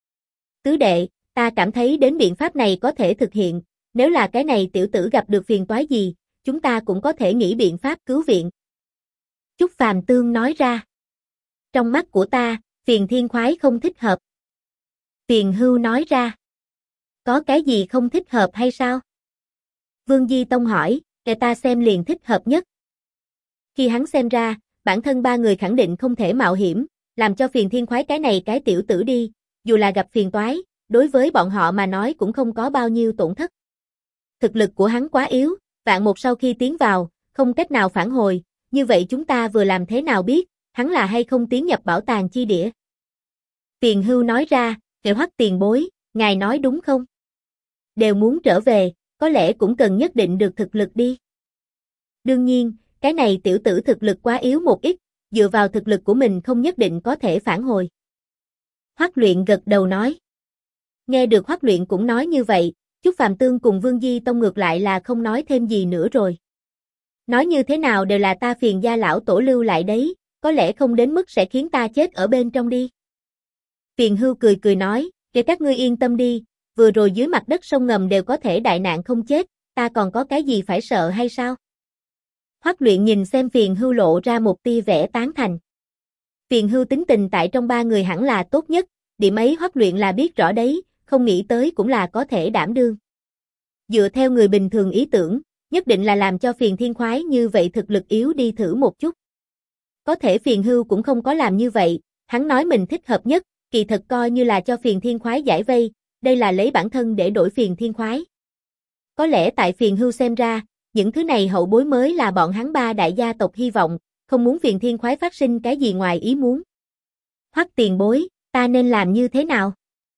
Tứ đệ, ta cảm thấy đến biện pháp này có thể thực hiện, nếu là cái này tiểu tử gặp được phiền toái gì, chúng ta cũng có thể nghĩ biện pháp cứu viện. Chúc Phàm Tương nói ra. Trong mắt của ta, Phiền Thiên Khoái không thích hợp. Phiền Hưu nói ra. Có cái gì không thích hợp hay sao? Vương Di Tông hỏi, ta xem liền thích hợp nhất. Khi hắn xem ra, bản thân ba người khẳng định không thể mạo hiểm, làm cho Phiền Thiên Khoái cái này cái tiểu tử đi, dù là gặp phiền toái, đối với bọn họ mà nói cũng không có bao nhiêu tổn thất. Thực lực của hắn quá yếu, vạn một sau khi tiến vào, không cách nào phản hồi, như vậy chúng ta vừa làm thế nào biết, hắn là hay không tiến nhập bảo tàng chi địa? Phiền Hưu nói ra, Hoắc tiền bối, ngài nói đúng không? Đều muốn trở về, có lẽ cũng cần nhất định được thực lực đi. Đương nhiên, Cái này tiểu tử thực lực quá yếu một ít, dựa vào thực lực của mình không nhất định có thể phản hồi. Hoắc Luyện gật đầu nói. Nghe được Hoắc Luyện cũng nói như vậy, Chúc Phàm Tương cùng Vương Di Tông ngược lại là không nói thêm gì nữa rồi. Nói như thế nào đều là ta Phiền gia lão tổ lưu lại đấy, có lẽ không đến mức sẽ khiến ta chết ở bên trong đi. Phiền Hưu cười cười nói, để các ngươi yên tâm đi, vừa rồi dưới mặt đất sông ngầm đều có thể đại nạn không chết, ta còn có cái gì phải sợ hay sao? Hoắc Luyện nhìn xem Phiền Hưu lộ ra một tia vẻ tán thành. Phiền Hưu tính tình tại trong ba người hẳn là tốt nhất, điểm ấy Hoắc Luyện là biết rõ đấy, không nghĩ tới cũng là có thể đảm đương. Dựa theo người bình thường ý tưởng, nhất định là làm cho Phiền Thiên Khoái như vậy thực lực yếu đi thử một chút. Có thể Phiền Hưu cũng không có làm như vậy, hắn nói mình thích hợp nhất, kỳ thật coi như là cho Phiền Thiên Khoái giải vây, đây là lấy bản thân để đổi Phiền Thiên Khoái. Có lẽ tại Phiền Hưu xem ra, những thứ này hậu bối mới là bọn hắn ba đại gia tộc hy vọng, không muốn Phiền Thiên Khoái phát sinh cái gì ngoài ý muốn. Hoắc tiền bối, ta nên làm như thế nào?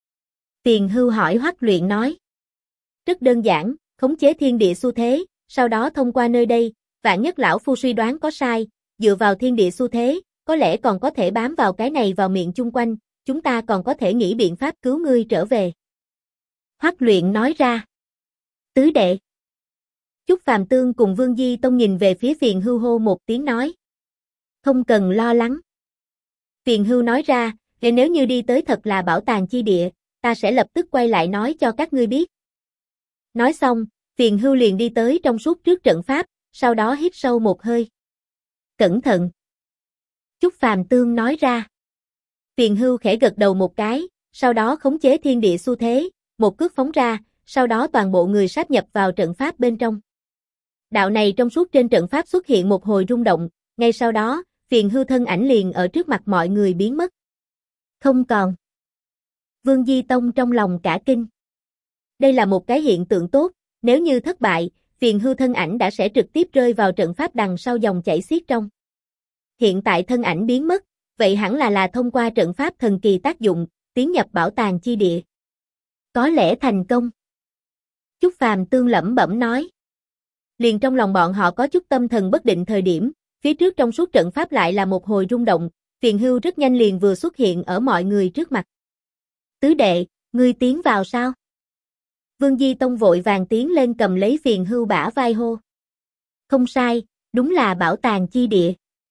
Phiền Hưu hỏi Hoắc Luyện nói. Rất đơn giản, khống chế thiên địa xu thế, sau đó thông qua nơi đây, vạn nhất lão phu suy đoán có sai, dựa vào thiên địa xu thế, có lẽ còn có thể bám vào cái này vào miệng chung quanh, chúng ta còn có thể nghĩ biện pháp cứu ngươi trở về. Hoắc Luyện nói ra. Tứ đệ. Chúc Phàm Tương cùng Vương Di Tông nhìn về phía Phiền Hưu hô một tiếng nói. Không cần lo lắng. Phiền Hưu nói ra, nếu như đi tới thật là bảo tàng chi địa, ta sẽ lập tức quay lại nói cho các ngươi biết. Nói xong, Phiền Hưu liền đi tới trong suốt trước trận pháp, sau đó hít sâu một hơi. Cẩn thận. Chúc Phàm Tương nói ra. Phiền Hưu khẽ gật đầu một cái, sau đó khống chế thiên địa xu thế, một cước phóng ra, sau đó toàn bộ người sáp nhập vào trận pháp bên trong. Đạo này trong suốt trên trận pháp xuất hiện một hồi rung động, ngay sau đó, Phiền Hưu thân ảnh liền ở trước mặt mọi người biến mất. Không còn. Vương Di Tông trong lòng cả kinh. Đây là một cái hiện tượng tốt, nếu như thất bại, Phiền Hưu thân ảnh đã sẽ trực tiếp rơi vào trận pháp đằng sau dòng chảy xiết trong. Hiện tại thân ảnh biến mất, vậy hẳn là thông qua trận pháp thần kỳ tác dụng, tiến nhập bảo tàng chi địa. Có lẽ thành công. Chúc Phàm Tương lẩm bẩm nói. Liền trong lòng bọn họ có chút tâm thần bất định thời điểm, phía trước trong suốt trận pháp lại là một hồi rung động, Phiền Hưu rất nhanh liền vừa xuất hiện ở mọi người trước mặt. Tứ đệ, ngươi tiến vào sao? Vương Di Tông vội vàng tiến lên cầm lấy Phiền Hưu bả vai hô. Không sai, đúng là bảo tàng chi địa.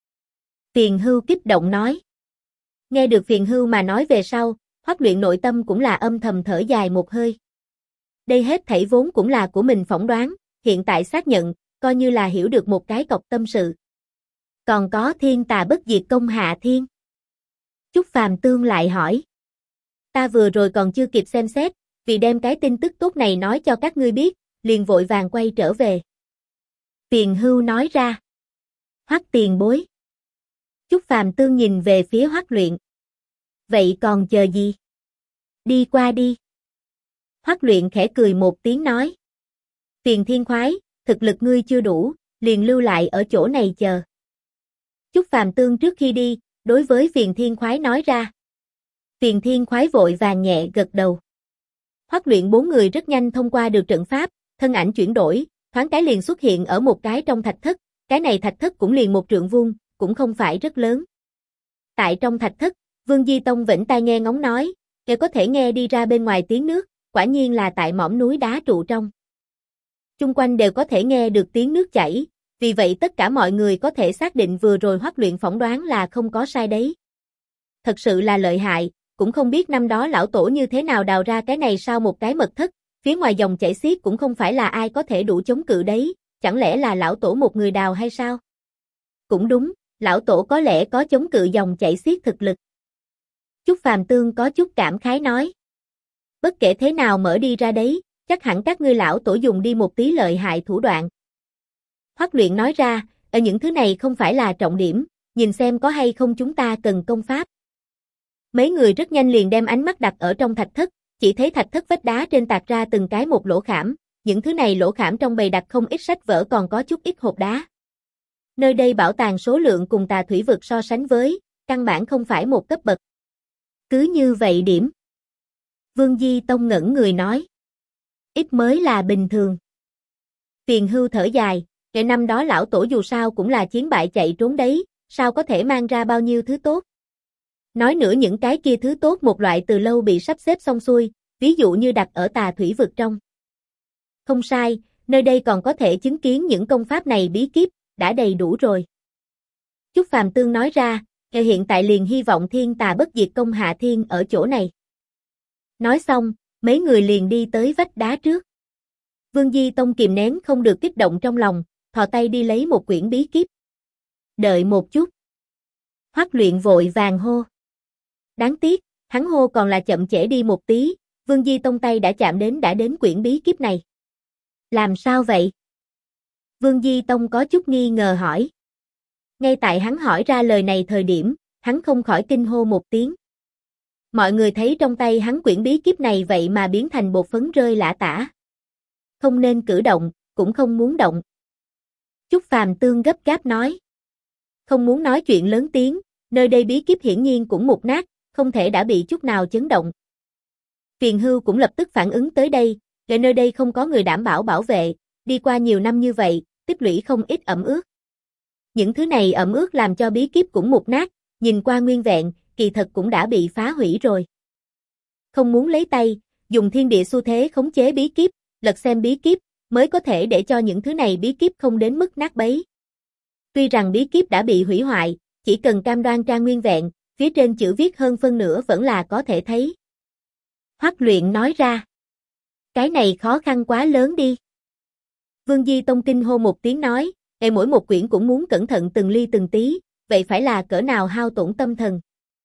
Phiền Hưu kích động nói. Nghe được Phiền Hưu mà nói về sau, Hoắc Luyện nội tâm cũng là âm thầm thở dài một hơi. Đây hết thảy vốn cũng là của mình phỏng đoán, hiện tại xác nhận, coi như là hiểu được một cái cọc tâm sự. Còn có thiên tà bất diệt công hạ thiên. Chúc Phàm Tương lại hỏi. Ta vừa rồi còn chưa kịp xem xét, vì đem cái tin tức tốt này nói cho các ngươi biết, liền vội vàng quay trở về. Phiền Hưu nói ra. Hoắc tiền bối. Chúc Phàm Tương nhìn về phía Hoắc Luyện. Vậy còn chờ gì? Đi qua đi. Hoắc Luyện khẽ cười một tiếng nói. Phiền Thiên Khoái, thực lực ngươi chưa đủ, liền lưu lại ở chỗ này chờ. Chúc Phàm Tương trước khi đi, đối với Phiền Thiên Khoái nói ra. Phiền Thiên Khoái vội vàng nhẹ gật đầu. Hoắc Luyện bốn người rất nhanh thông qua được trận pháp, thân ảnh chuyển đổi, thoáng cái liền xuất hiện ở một cái trong thạch thất, cái này thạch thất cũng liền một trượng vuông, cũng không phải rất lớn. Tại trong thạch thất, Vương Di Tông vĩnh tai nghe ngóng nói, đều có thể nghe đi ra bên ngoài tiếng nước, quả nhiên là tại mỏm núi đá trụ trong. Chung quanh đều có thể nghe được tiếng nước chảy, vì vậy tất cả mọi người có thể xác định vừa rồi Hoắc Luyện phỏng đoán là không có sai đấy. Thật sự là lợi hại, cũng không biết năm đó lão tổ như thế nào đào ra cái này sau một cái mật thất, phía ngoài dòng chảy xiết cũng không phải là ai có thể đủ chống cự đấy, chẳng lẽ là lão tổ một người đào hay sao? Cũng đúng, lão tổ có lẽ có chống cự dòng chảy xiết thực lực. Chúc Phàm Tương có chút cảm khái nói. Bất kể thế nào mở đi ra đấy, chắc hẳn các ngươi lão tổ dùng đi một tí lợi hại thủ đoạn. Hoắc Luyện nói ra, ở những thứ này không phải là trọng điểm, nhìn xem có hay không chúng ta cần công pháp. Mấy người rất nhanh liền đem ánh mắt đặt ở trong thạch thất, chỉ thấy thạch thất vách đá trên tạc ra từng cái một lỗ khảm, những thứ này lỗ khảm trong bày đặt không ít sách vở còn có chút ít hộp đá. Nơi đây bảo tàng số lượng cùng Tà Thủy Vực so sánh với, căn bản không phải một cấp bậc. Cứ như vậy điểm. Vương Di Tông ngẩn người nói. Ít mới là bình thường. Phiền Hưu thở dài, Kể năm đó lão tổ dù sao cũng là chiến bại chạy trốn đấy, sao có thể mang ra bao nhiêu thứ tốt. Nói nữa những cái kia thứ tốt một loại từ lâu bị sắp xếp xong xuôi, ví dụ như đặt ở tà thủy vực trong. Không sai, nơi đây còn có thể chứng kiến những công pháp này bí kíp, đã đầy đủ rồi. Chúc Phàm Tương nói ra, hiện tại liền hy vọng thiên tà bất diệt công hạ thiên ở chỗ này. Nói xong, mấy người liền đi tới vách đá trước. Vương Di Tông kìm nén không được kích động trong lòng, thò tay đi lấy một quyển bí kíp. Đợi một chút. Hoắc Luyện vội vàng hô. Đáng tiếc, hắn hô còn là chậm trễ đi một tí, Vương Di Tông tay đã chạm đến quyển bí kíp này. Làm sao vậy? Vương Di Tông có chút nghi ngờ hỏi. Ngay tại hắn hỏi ra lời này thời điểm, hắn không khỏi kinh hô một tiếng. Mọi người thấy trong tay hắn quyển bí kíp này vậy mà biến thành bột phấn rơi lả tả. Không nên cử động, cũng không muốn động. Chúc Phàm Tương gấp gáp nói. Không muốn nói chuyện lớn tiếng, nơi đây bí kíp hiển nhiên cũng mục nát, không thể đã bị chút nào chấn động. Tuyền Hưu cũng lập tức phản ứng tới đây, để nơi đây không có người đảm bảo bảo vệ, đi qua nhiều năm như vậy, tích lũy không ít ẩm ướt. Những thứ này ẩm ướt làm cho bí kíp cũng mục nát, nhìn qua nguyên vẹn, kỳ thật cũng đã bị phá hủy rồi. Không muốn lấy tay, dùng thiên địa xu thế khống chế bí kíp, lật xem bí kíp, mới có thể để cho những thứ này bí kíp không đến mức nát bấy. Tuy rằng bí kíp đã bị hủy hoại, chỉ cần cam đoan trang nguyên vẹn, phía trên chữ viết hơn phân nửa vẫn là có thể thấy. Hoắc Luyện nói ra. Cái này khó khăn quá lớn đi. Vương Di Tông kinh hô một tiếng nói, mỗi một quyển cũng muốn cẩn thận từng ly từng tí, vậy phải là cỡ nào hao tổn tâm thần.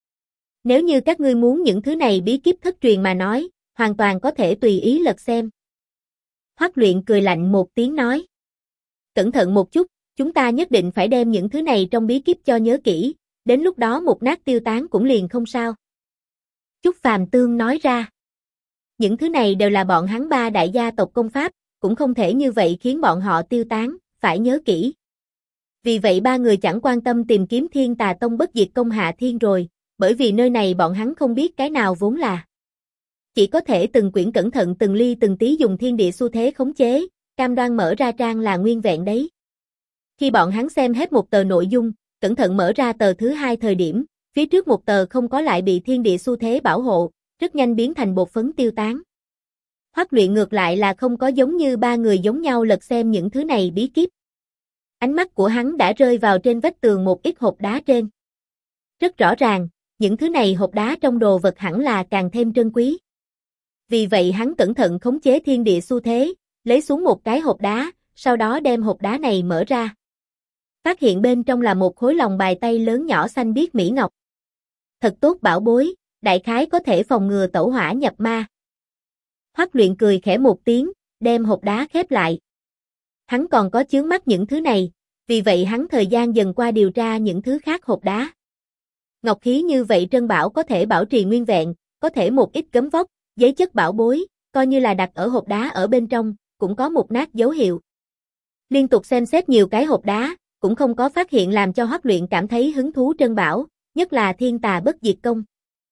Nếu như các ngươi muốn những thứ này bí kíp thất truyền mà nói, hoàn toàn có thể tùy ý lật xem. Hoắc Luyện cười lạnh một tiếng nói. Cẩn thận một chút, chúng ta nhất định phải đem những thứ này trong bí kíp cho nhớ kỹ, đến lúc đó một nát tiêu tán cũng liền không sao. Chúc Phàm Tương nói ra. Những thứ này đều là bọn hắn ba đại gia tộc công pháp, cũng không thể như vậy khiến bọn họ tiêu tán, phải nhớ kỹ. Vì vậy ba người chẳng quan tâm tìm kiếm Thiên Tà Tông bất diệt công hạ thiên rồi, bởi vì nơi này bọn hắn không biết cái nào vốn là. Chỉ có thể từng quyển cẩn thận từng ly từng tí dùng thiên địa xu thế khống chế, cam đoan mở ra trang là nguyên vẹn đấy. Khi bọn hắn xem hết một tờ nội dung, cẩn thận mở ra tờ thứ hai thời điểm, phía trước một tờ không có lại bị thiên địa xu thế bảo hộ, rất nhanh biến thành bột phấn tiêu tán. Hoắc Luyện ngược lại là không có giống như ba người giống nhau lật xem những thứ này bí kíp. Ánh mắt của hắn đã rơi vào trên vách tường một ít hộp đá trên. Rất rõ ràng, những thứ này hộp đá trong đồ vật hẳn là càng thêm trân quý. Vì vậy hắn cẩn thận khống chế thiên địa xu thế, lấy xuống một cái hộp đá, sau đó đem hộp đá này mở ra. Phát hiện bên trong là một khối lòng bài tay lớn nhỏ xanh biếc mỹ ngọc. Thật tốt bảo bối, đại khái có thể phòng ngừa tẩu hỏa nhập ma. Hoắc Luyện cười khẽ một tiếng, đem hộp đá khép lại. Hắn còn có chướng mắt những thứ này, vì vậy hắn thời gian dần qua điều tra những thứ khác hộp đá. Ngọc khí như vậy trân bảo có thể bảo trì nguyên vẹn, có thể một ít gấm vóc, giấy chất bảo bối, coi như là đặt ở hộp đá ở bên trong, cũng có một nát dấu hiệu. Liên tục xem xét nhiều cái hộp đá, cũng không có phát hiện làm cho Hoắc Luyện cảm thấy hứng thú trân bảo, nhất là Thiên Tà bất diệt công.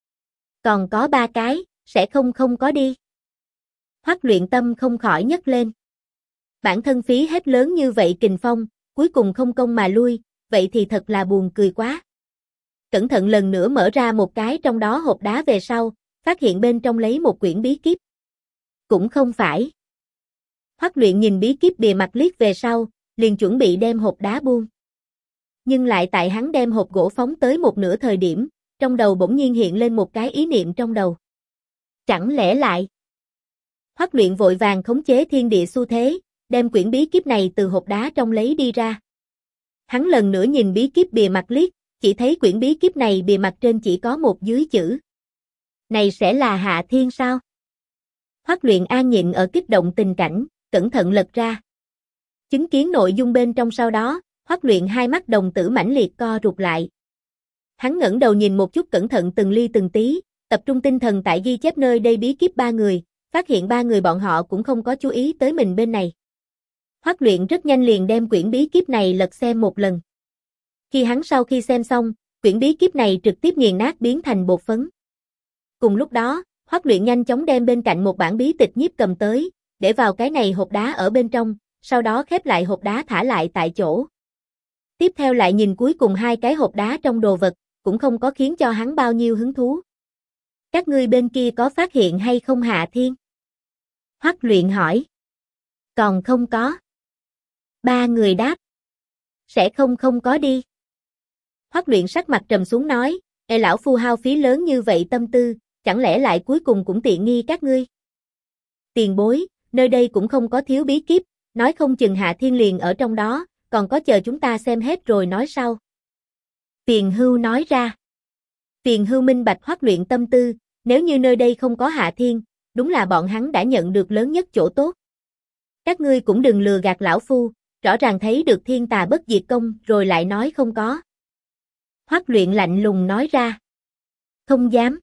Còn có 3 cái, sẽ không có đi. Hoắc Luyện tâm không khỏi nhấc lên. Bản thân phí hết lớn như vậy kình phong, cuối cùng không công mà lui, vậy thì thật là buồn cười quá. Cẩn thận lần nữa mở ra một cái trong đó hộp đá về sau, phát hiện bên trong lấy một quyển bí kíp. Cũng không phải. Hoắc Luyện nhìn bí kíp bìa mặt liếc về sau, liền chuẩn bị đem hộp đá buông. Nhưng lại tại hắn đem hộp gỗ phóng tới một nửa thời điểm, trong đầu bỗng nhiên hiện lên một cái ý niệm trong đầu. Chẳng lẽ lại? Hoắc Luyện vội vàng khống chế thiên địa xu thế, đem quyển bí kíp này từ hộp đá trong lấy đi ra. Hắn lần nữa nhìn bí kíp bìa mặt liếc, chỉ thấy quyển bí kíp này bìa mặt trên chỉ có một dưới chữ. Này sẽ là Hạ Thiên sao? Hoắc Luyện an nhịn ở kích động tình cảnh, cẩn thận lật ra. Chứng kiến nội dung bên trong sau đó, Hoắc Luyện hai mắt đồng tử mãnh liệt co rụt lại. Hắn ngẩng đầu nhìn một chút cẩn thận từng ly từng tí, tập trung tinh thần tại ghi chép nơi đây bí kíp 3 người, phát hiện 3 người bọn họ cũng không có chú ý tới mình bên này. Hoắc Luyện rất nhanh liền đem quyển bí kíp này lật xem một lần. Khi hắn sau khi xem xong, quyển bí kíp này trực tiếp nghiền nát biến thành bột phấn. Cùng lúc đó, Hoắc Luyện nhanh chóng đem bên cạnh một bản bí tịch nhiếp cầm tới, để vào cái này hộp đá ở bên trong, sau đó khép lại hộp đá thả lại tại chỗ. Tiếp theo lại nhìn cuối cùng hai cái hộp đá trong đồ vật, cũng không có khiến cho hắn bao nhiêu hứng thú. Các ngươi bên kia có phát hiện hay không Hạ Thiên? Hoắc Luyện hỏi. Còn không có. Ba người đáp. Sẽ không có đi. Hoắc Luyện sắc mặt trầm xuống nói, lão phu hao phí lớn như vậy tâm tư, chẳng lẽ lại cuối cùng cũng tiện nghi các ngươi? Tiền bối, nơi đây cũng không có thiếu bí kíp, nói không chừng Hạ Thiên liền ở trong đó, còn có chờ chúng ta xem hết rồi nói sau. Tiền Hưu nói ra. Tiền Hưu minh bạch Hoắc Luyện tâm tư, nếu như nơi đây không có Hạ Thiên, đúng là bọn hắn đã nhận được lớn nhất chỗ tốt. Các ngươi cũng đừng lừa gạt lão phu, rõ ràng thấy được thiên tà bất diệt công rồi lại nói không có. Hoắc Luyện lạnh lùng nói ra. Không dám.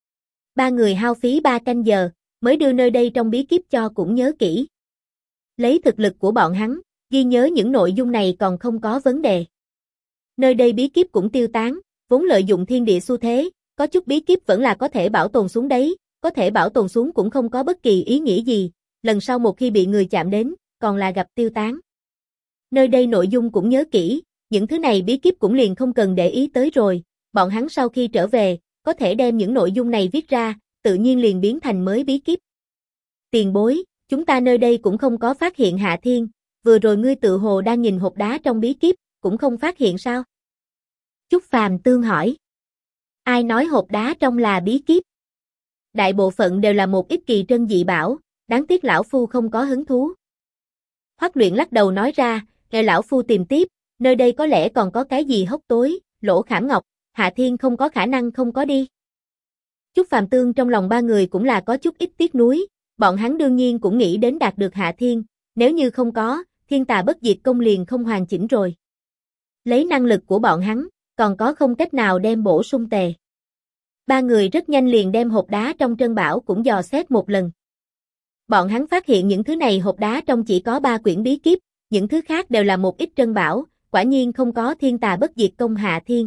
Ba người hao phí 3 canh giờ, mới đưa nơi đây trong bí kíp cho cũng nhớ kỹ. Lấy thực lực của bọn hắn, ghi nhớ những nội dung này còn không có vấn đề. Nơi đây bí kíp cũng tiêu tán, vốn lợi dụng thiên địa xu thế, có chút bí kíp vẫn là có thể bảo tồn xuống đấy, có thể bảo tồn xuống cũng không có bất kỳ ý nghĩa gì, lần sau một khi bị người chạm đến, còn là gặp tiêu tán. Nơi đây nội dung cũng nhớ kỹ, những thứ này bí kíp cũng liền không cần để ý tới rồi, bọn hắn sau khi trở về, có thể đem những nội dung này viết ra, tự nhiên liền biến thành mới bí kíp. Tiền bối, chúng ta nơi đây cũng không có phát hiện Hạ Thiên, vừa rồi ngươi tự hồ đang nhìn hộp đá trong bí kíp, cũng không phát hiện sao? Chúc Phàm Tương hỏi. Ai nói hộp đá trong là bí kíp? Đại bộ phận đều là một ít kỳ trân dị bảo, đáng tiếc lão phu không có hứng thú. Hoắc Luyện lắc đầu nói ra, để lão phu tìm tiếp, nơi đây có lẽ còn có cái gì hốc tối, lỗ khảm ngọc, Hạ Thiên không có khả năng không có đi. Chúc Phàm Tương trong lòng ba người cũng là có chút ít tiếc nuối, bọn hắn đương nhiên cũng nghĩ đến đạt được Hạ Thiên, nếu như không có, thiên tà bất diệt công liền không hoàn chỉnh rồi. Lấy năng lực của bọn hắn, còn có không cách nào đem bổ sung tề. Ba người rất nhanh liền đem hộp đá trong trân bảo cũng dò xét một lần. Bọn hắn phát hiện những thứ này hộp đá trong chỉ có 3 quyển bí kíp, những thứ khác đều là một ít trân bảo, quả nhiên không có thiên tà bất diệt công Hạ Thiên.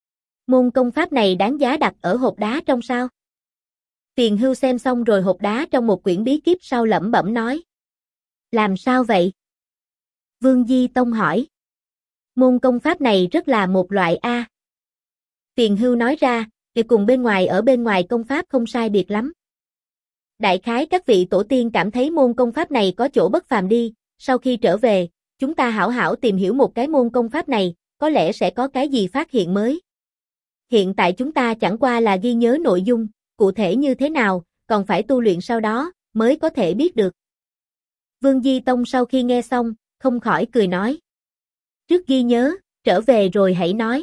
Môn công pháp này đáng giá đặt ở hộp đá trong sao? Tiền Hưu xem xong rồi hộp đá trong một quyển bí kíp sau lẩm bẩm nói. Làm sao vậy? Vương Di Tông hỏi. Môn công pháp này rất là một loại A. Tiền Hưu nói ra, thì cùng bên ngoài ở bên ngoài công pháp không sai biệt lắm. Đại khái các vị tổ tiên cảm thấy môn công pháp này có chỗ bất phàm đi, sau khi trở về, chúng ta hảo hảo tìm hiểu một cái môn công pháp này, có lẽ sẽ có cái gì phát hiện mới. Hiện tại chúng ta chẳng qua là ghi nhớ nội dung, cụ thể như thế nào, còn phải tu luyện sau đó, mới có thể biết được. Vương Di Tông sau khi nghe xong, không khỏi cười nói. Trước ghi nhớ, trở về rồi hãy nói.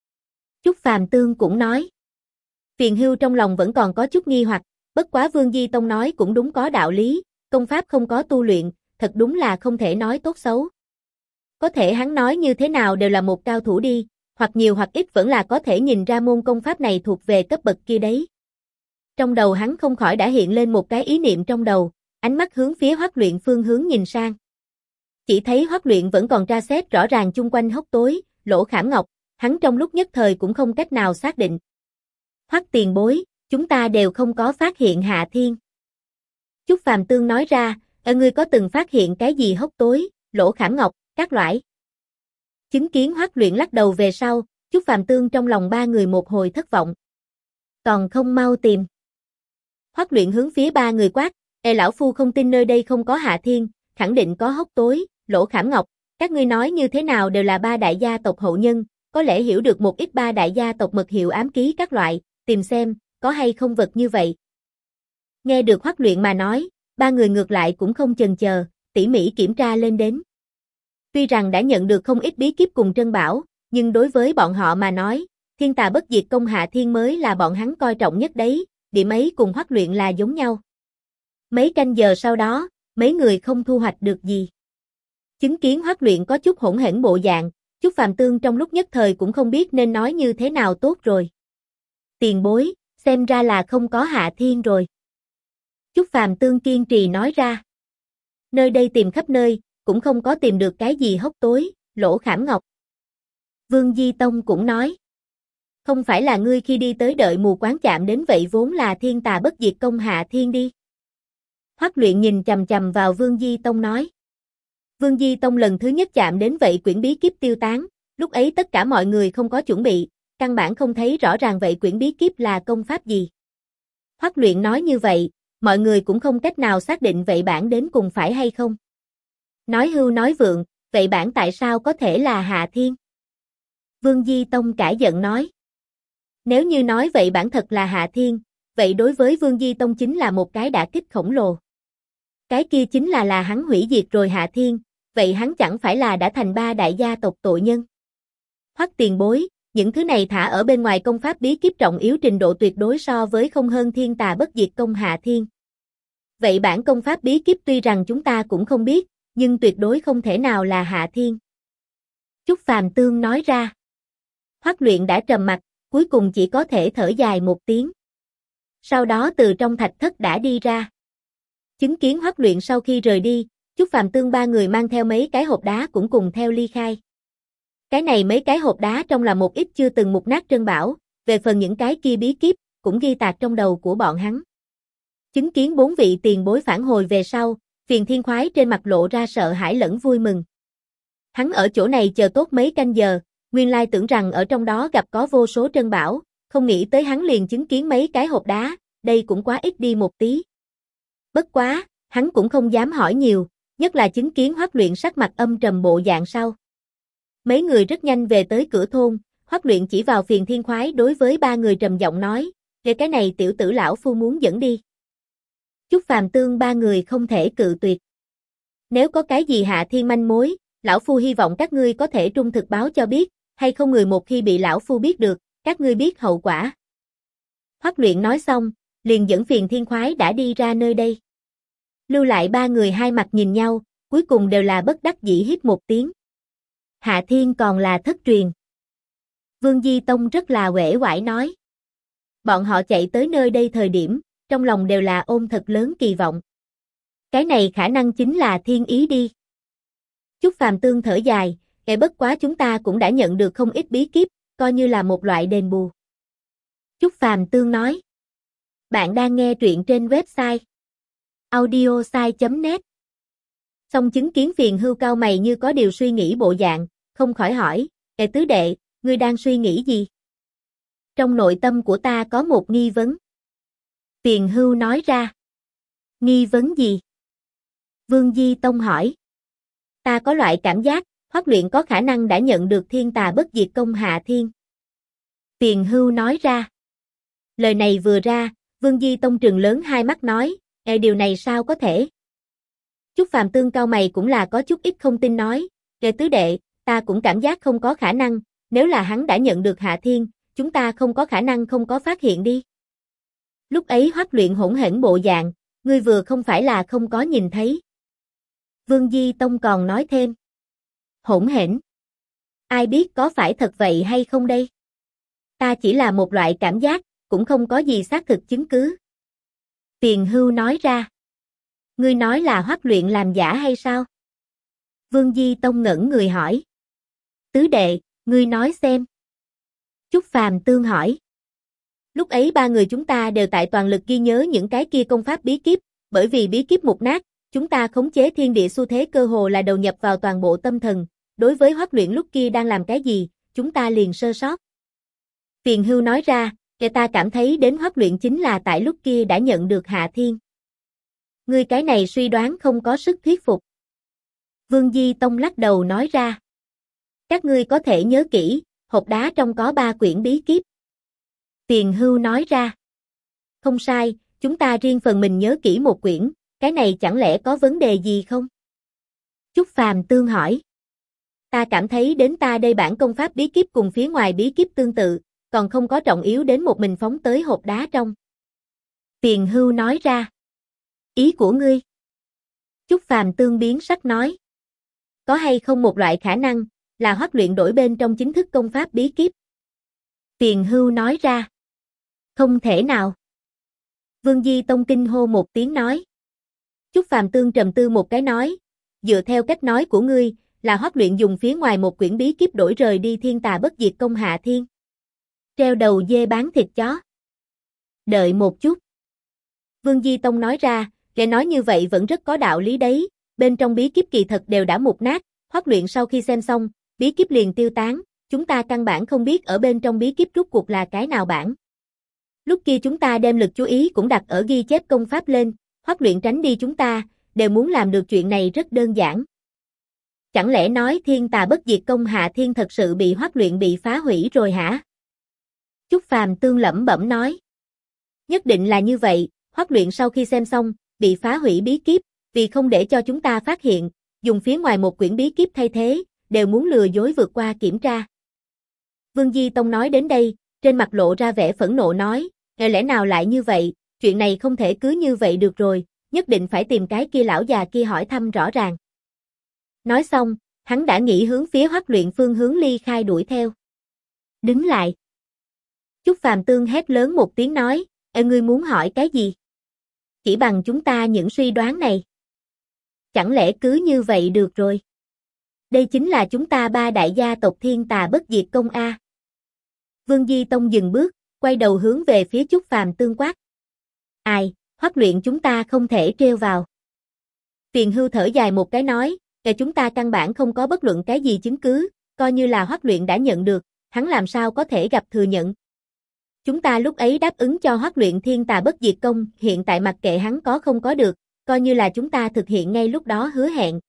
Chúc Phàm Tương cũng nói. Tiền Hưu trong lòng vẫn còn có chút nghi hoặc, bất quá Vương Di Tông nói cũng đúng có đạo lý, công pháp không có tu luyện, thật đúng là không thể nói tốt xấu. Có thể hắn nói như thế nào đều là một cao thủ đi, hoặc nhiều hoặc ít vẫn là có thể nhìn ra môn công pháp này thuộc về cấp bậc kia đấy. Trong đầu hắn không khỏi đã hiện lên một cái ý niệm trong đầu, ánh mắt hướng phía Hoắc Luyện phương hướng nhìn sang. Chỉ thấy Hoắc Luyện vẫn còn tra xét rõ ràng chung quanh hốc tối, lỗ khảm ngọc, hắn trong lúc nhất thời cũng không cách nào xác định. Hoắc tiền bối, chúng ta đều không có phát hiện Hạ Thiên. Chúc Phàm Tương nói ra, ngươi có từng phát hiện cái gì hốc tối, lỗ khảm ngọc, các loại? Chứng kiến Hoắc Luyện lắc đầu về sau, Chúc Phàm Tương trong lòng ba người một hồi thất vọng. Còn không mau tìm. Hoắc Luyện hướng phía ba người quát, lão phu không tin nơi đây không có Hạ Thiên, khẳng định có hốc tối, lỗ khảm ngọc, các ngươi nói như thế nào đều là ba đại gia tộc hậu nhân, có lẽ hiểu được một ít ba đại gia tộc mật hiệu ám ký các loại, tìm xem, có hay không vật như vậy. Nghe được Hoắc Luyện mà nói, ba người ngược lại cũng không chần chờ, tỉ mỉ kiểm tra lên đến. Tuy rằng đã nhận được không ít bí kíp cùng trân bảo, nhưng đối với bọn họ mà nói, thiên tà bất diệt công Hạ Thiên mới là bọn hắn coi trọng nhất đấy, điểm ấy cùng Hoắc Luyện là giống nhau. Mấy canh giờ sau đó, mấy người không thu hoạch được gì. Chứng kiến Hoắc Luyện có chút hỗn hển bộ dạng, Chúc Phàm Tương trong lúc nhất thời cũng không biết nên nói như thế nào tốt rồi. Tiền bối, xem ra là không có Hạ Thiên rồi. Chúc Phàm Tương kiên trì nói ra. Nơi đây tìm khắp nơi, cũng không có tìm được cái gì hốc tối, lỗ khảm ngọc. Vương Di Tông cũng nói. Không phải là ngươi khi đi tới đợi mù quáng chạm đến vậy vốn là thiên tà bất diệt công Hạ Thiên đi. Hoắc Luyện nhìn chằm chằm vào Vương Di Tông nói. Vương Di Tông lần thứ nhất chạm đến vậy quyển bí kíp tiêu tán, lúc ấy tất cả mọi người không có chuẩn bị, căn bản không thấy rõ ràng vậy quyển bí kíp là công pháp gì. Hoắc Luyện nói như vậy, mọi người cũng không cách nào xác định vậy bản đến cùng phải hay không. Nói hưu nói vượng, vậy bản tại sao có thể là Hạ Thiên? Vương Di Tông cãi giận nói. Nếu như nói vậy bản thật là Hạ Thiên, vậy đối với Vương Di Tông chính là một cái đả kích khổng lồ. Cái kia chính là hắn hủy diệt rồi Hạ Thiên, vậy hắn chẳng phải là đã thành ba đại gia tộc tội nhân. Hoắc tiền bối, những thứ này thả ở bên ngoài công pháp bí kíp trọng yếu trình độ tuyệt đối so với không hơn thiên tà bất diệt công Hạ Thiên. Vậy bản công pháp bí kíp tuy rằng chúng ta cũng không biết, nhưng tuyệt đối không thể nào là Hạ Thiên. Chúc Phàm Tương nói ra. Hoắc Luyện đã trầm mặc, cuối cùng chỉ có thể thở dài một tiếng. Sau đó từ trong thạch thất đã đi ra. Chứng kiến Hoắc Luyện sau khi rời đi, Chúc Phàm Tương ba người mang theo mấy cái hộp đá cũng cùng theo ly khai. Cái này mấy cái hộp đá trong là một ít chưa từng mục nát trân bảo, về phần những cái kia bí kíp, cũng ghi tạc trong đầu của bọn hắn. Chứng kiến bốn vị tiền bối phản hồi về sau, Phiền Thiên Khoái trên mặt lộ ra sợ hãi lẫn vui mừng. Hắn ở chỗ này chờ tốt mấy canh giờ, nguyên lai tưởng rằng ở trong đó gặp có vô số trân bảo, không nghĩ tới hắn liền chứng kiến mấy cái hộp đá, đây cũng quá ít đi một tí. Bất quá, hắn cũng không dám hỏi nhiều, nhất là chứng kiến Hoắc Luyện sắc mặt âm trầm bộ dạng sau. Mấy người rất nhanh về tới cửa thôn, Hoắc Luyện chỉ vào Phiền Thiên Khoái đối với ba người trầm giọng nói, "Để cái này tiểu tử lão phu muốn dẫn đi." Chúc Phàm Tương ba người không thể cự tuyệt. Nếu có cái gì Hạ Thiên manh mối, lão phu hy vọng các ngươi có thể trung thực báo cho biết, hay không người một khi bị lão phu biết được, các ngươi biết hậu quả. Hoắc Luyện nói xong, liền dẫn Phiền Thiên Khoái đã đi ra nơi đây. Lưu lại ba người hai mặt nhìn nhau, cuối cùng đều là bất đắc dĩ hít một tiếng. Hạ Thiên còn là thất truyền. Vương Di Tông rất là uể oải nói. Bọn họ chạy tới nơi đây thời điểm, trong lòng đều là ôm thật lớn kỳ vọng. Cái này khả năng chính là thiên ý đi. Chúc Phàm Tương thở dài, bất quá chúng ta cũng đã nhận được không ít bí kíp, coi như là một loại đền bù. Chúc Phàm Tương nói. Bạn đang nghe truyện trên website audiosai.net. Xong chứng kiến Phiền Hưu cao mày như có điều suy nghĩ bộ dạng, không khỏi hỏi, tứ đệ, ngươi đang suy nghĩ gì? Trong nội tâm của ta có một nghi vấn. Phiền Hưu nói ra. Nghi vấn gì? Vương Di Tông hỏi. Ta có loại cảm giác, Hoắc Luyện có khả năng đã nhận được thiên tà bất diệt công Hạ Thiên. Phiền Hưu nói ra. Lời này vừa ra, Vương Di Tông trừng lớn hai mắt nói, điều này sao có thể? Chúc Phàm Tương cao mày cũng là có chút ít không tin nói, tứ đệ, ta cũng cảm giác không có khả năng, nếu là hắn đã nhận được Hạ Thiên, chúng ta không có khả năng không có phát hiện đi. Lúc ấy Hoắc Luyện hỗn hển bộ dạng, ngươi vừa không phải là không có nhìn thấy. Vương Di Tông còn nói thêm. Hỗn hển. Ai biết có phải thật vậy hay không đây? Ta chỉ là một loại cảm giác, cũng không có gì xác thực chứng cứ. Phiền Hưu nói ra. Ngươi nói là Hoắc Luyện làm giả hay sao? Vương Di Tông ngẩn người hỏi. Tứ đệ, ngươi nói xem. Chúc Phàm Tương hỏi. Lúc ấy ba người chúng ta đều tại toàn lực ghi nhớ những cái kia công pháp bí kíp, bởi vì bí kíp mục nát, chúng ta khống chế thiên địa xu thế cơ hồ là đầu nhập vào toàn bộ tâm thần, đối với Hoắc Luyện lúc kia đang làm cái gì, chúng ta liền sơ sót. Phiền Hưu nói ra, ta cảm thấy đến Hoắc Luyện chính là tại lúc kia đã nhận được Hạ Thiên. Ngươi cái này suy đoán không có sức thuyết phục. Vương Di Tông lắc đầu nói ra. Các ngươi có thể nhớ kỹ, hộp đá trong có 3 quyển bí kíp. Phiền Hưu nói ra. Không sai, chúng ta riêng phần mình nhớ kỹ một quyển, cái này chẳng lẽ có vấn đề gì không? Chúc Phàm Tương hỏi. Ta cảm thấy đến ta đây bản công pháp bí kíp cùng phía ngoài bí kíp tương tự, còn không có trọng yếu đến một mình phóng tới hộp đá trong. Phiền Hưu nói ra. Ý của ngươi? Chúc Phàm Tương biến sắc nói. Có hay không một loại khả năng, là Hoắc Luyện đổi bên trong chính thức công pháp bí kíp? Phiền Hưu nói ra. Không thể nào. Vương Di Tông kinh hô một tiếng nói. Chúc Phàm Tương trầm tư một cái nói. Dựa theo cách nói của ngươi, là Hoắc Luyện dùng phía ngoài một quyển bí kíp đổi rời đi thiên tà bất diệt công Hạ Thiên. Treo đầu dê bán thịt chó. Đợi một chút. Vương Di Tông nói ra, kẻ nói như vậy vẫn rất có đạo lý đấy, bên trong bí kíp kỳ thật đều đã mục nát, Hoắc Luyện sau khi xem xong, bí kíp liền tiêu tán, chúng ta căn bản không biết ở bên trong bí kíp rốt cuộc là cái nào bản. Lúc kia chúng ta đem lực chú ý cũng đặt ở ghi chép công pháp lên, Hoắc Luyện tránh đi chúng ta, đều muốn làm được chuyện này rất đơn giản. Chẳng lẽ nói Thiên Tà Bất Diệt Công Hạ Thiên thật sự bị Hoắc Luyện bị phá hủy rồi hả? Chúc Phàm Tương lẩm bẩm nói. Nhất định là như vậy, Hoắc Luyện sau khi xem xong, bị phá hủy bí kíp, vì không để cho chúng ta phát hiện, dùng phía ngoài một quyển bí kíp thay thế, đều muốn lừa dối vượt qua kiểm tra. Vương Di Tông nói đến đây, trên mặt lộ ra vẻ phẫn nộ nói, lẽ nào lại như vậy, chuyện này không thể cứ như vậy được rồi, nhất định phải tìm cái kia lão già kia hỏi thăm rõ ràng. Nói xong, hắn đã nghĩ hướng phía Hoắc Luyện phương hướng ly khai đuổi theo. Đứng lại. Chúc Phàm Tương hét lớn một tiếng nói, ngươi muốn hỏi cái gì? Chỉ bằng chúng ta những suy đoán này. Chẳng lẽ cứ như vậy được rồi? Đây chính là chúng ta ba đại gia tộc Thiên Tà Bất Diệt Công A. Vương Di Tông dừng bước, quay đầu hướng về phía Chúc Phàm Tương quát. Ai, Hoắc Luyện chúng ta không thể trêu vào. Tiền Hưu thở dài một cái nói, chúng ta căn bản không có bất luận cái gì chứng cứ, coi như là Hoắc Luyện đã nhận được, hắn làm sao có thể gặp thừa nhận. Chúng ta lúc ấy đáp ứng cho Hoắc Luyện Thiên Tà Bất Diệt Công, hiện tại mặc kệ hắn có không có được, coi như là chúng ta thực hiện ngay lúc đó hứa hẹn.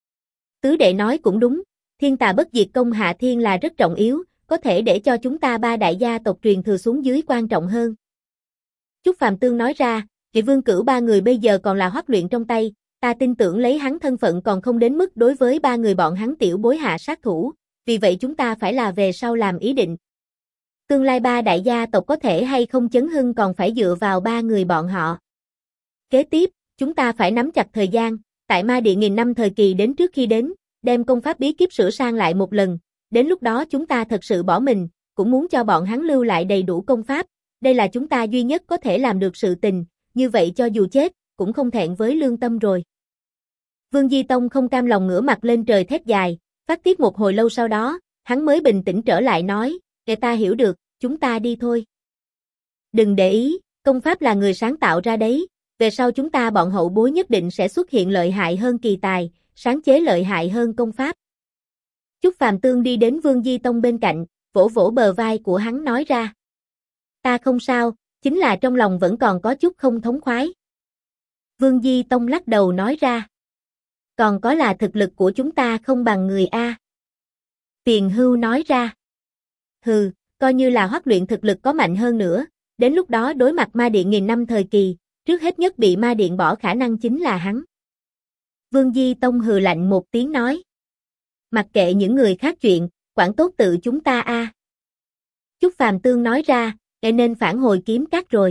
Tứ đệ nói cũng đúng, Thiên Tà Bất Diệt Công Hạ Thiên là rất trọng yếu, có thể để cho chúng ta ba đại gia tộc truyền thừa xuống dưới quan trọng hơn. Chúc Phàm Tương nói ra, thì Vương Cửu ba người bây giờ còn là Hoắc Luyện trong tay, ta tin tưởng lấy hắn thân phận còn không đến mức đối với ba người bọn hắn tiểu bối hạ sát thủ, vì vậy chúng ta phải là về sau làm ý định. Tương lai ba đại gia tộc có thể hay không chấn hưng còn phải dựa vào ba người bọn họ. Kế tiếp, chúng ta phải nắm chặt thời gian, tại Ma Điện nghìn năm thời kỳ đến trước khi đến, đem công pháp bí kíp sửa sang lại một lần, đến lúc đó chúng ta thật sự bỏ mình, cũng muốn cho bọn hắn lưu lại đầy đủ công pháp, đây là chúng ta duy nhất có thể làm được sự tình, như vậy cho dù chết, cũng không thẹn với lương tâm rồi. Vương Di Tông không cam lòng ngửa mặt lên trời thét dài, phát tiết một hồi lâu sau đó, hắn mới bình tĩnh trở lại nói, để ta hiểu được, chúng ta đi thôi. Đừng để ý, công pháp là người sáng tạo ra đấy, về sau chúng ta bọn hậu bối nhất định sẽ xuất hiện lợi hại hơn kỳ tài, sáng chế lợi hại hơn công pháp. Chúc Phàm Tương đi đến Vương Di Tông bên cạnh, vỗ vỗ bờ vai của hắn nói ra. Ta không sao, chính là trong lòng vẫn còn có chút không thống khoái. Vương Di Tông lắc đầu nói ra. Còn có là thực lực của chúng ta không bằng người A. Tiền Hưu nói ra. Hừ, coi như là Hoắc Luyện thực lực có mạnh hơn nữa, đến lúc đó đối mặt Ma Điện nghìn năm thời kỳ, trước hết nhất bị Ma Điện bỏ khả năng chính là hắn. Vương Di Tông hừ lạnh một tiếng nói. Mặc kệ những người khác chuyện, quản tốt tự chúng ta A. Chúc Phàm Tương nói ra, nên phản hồi kiếm cát rồi.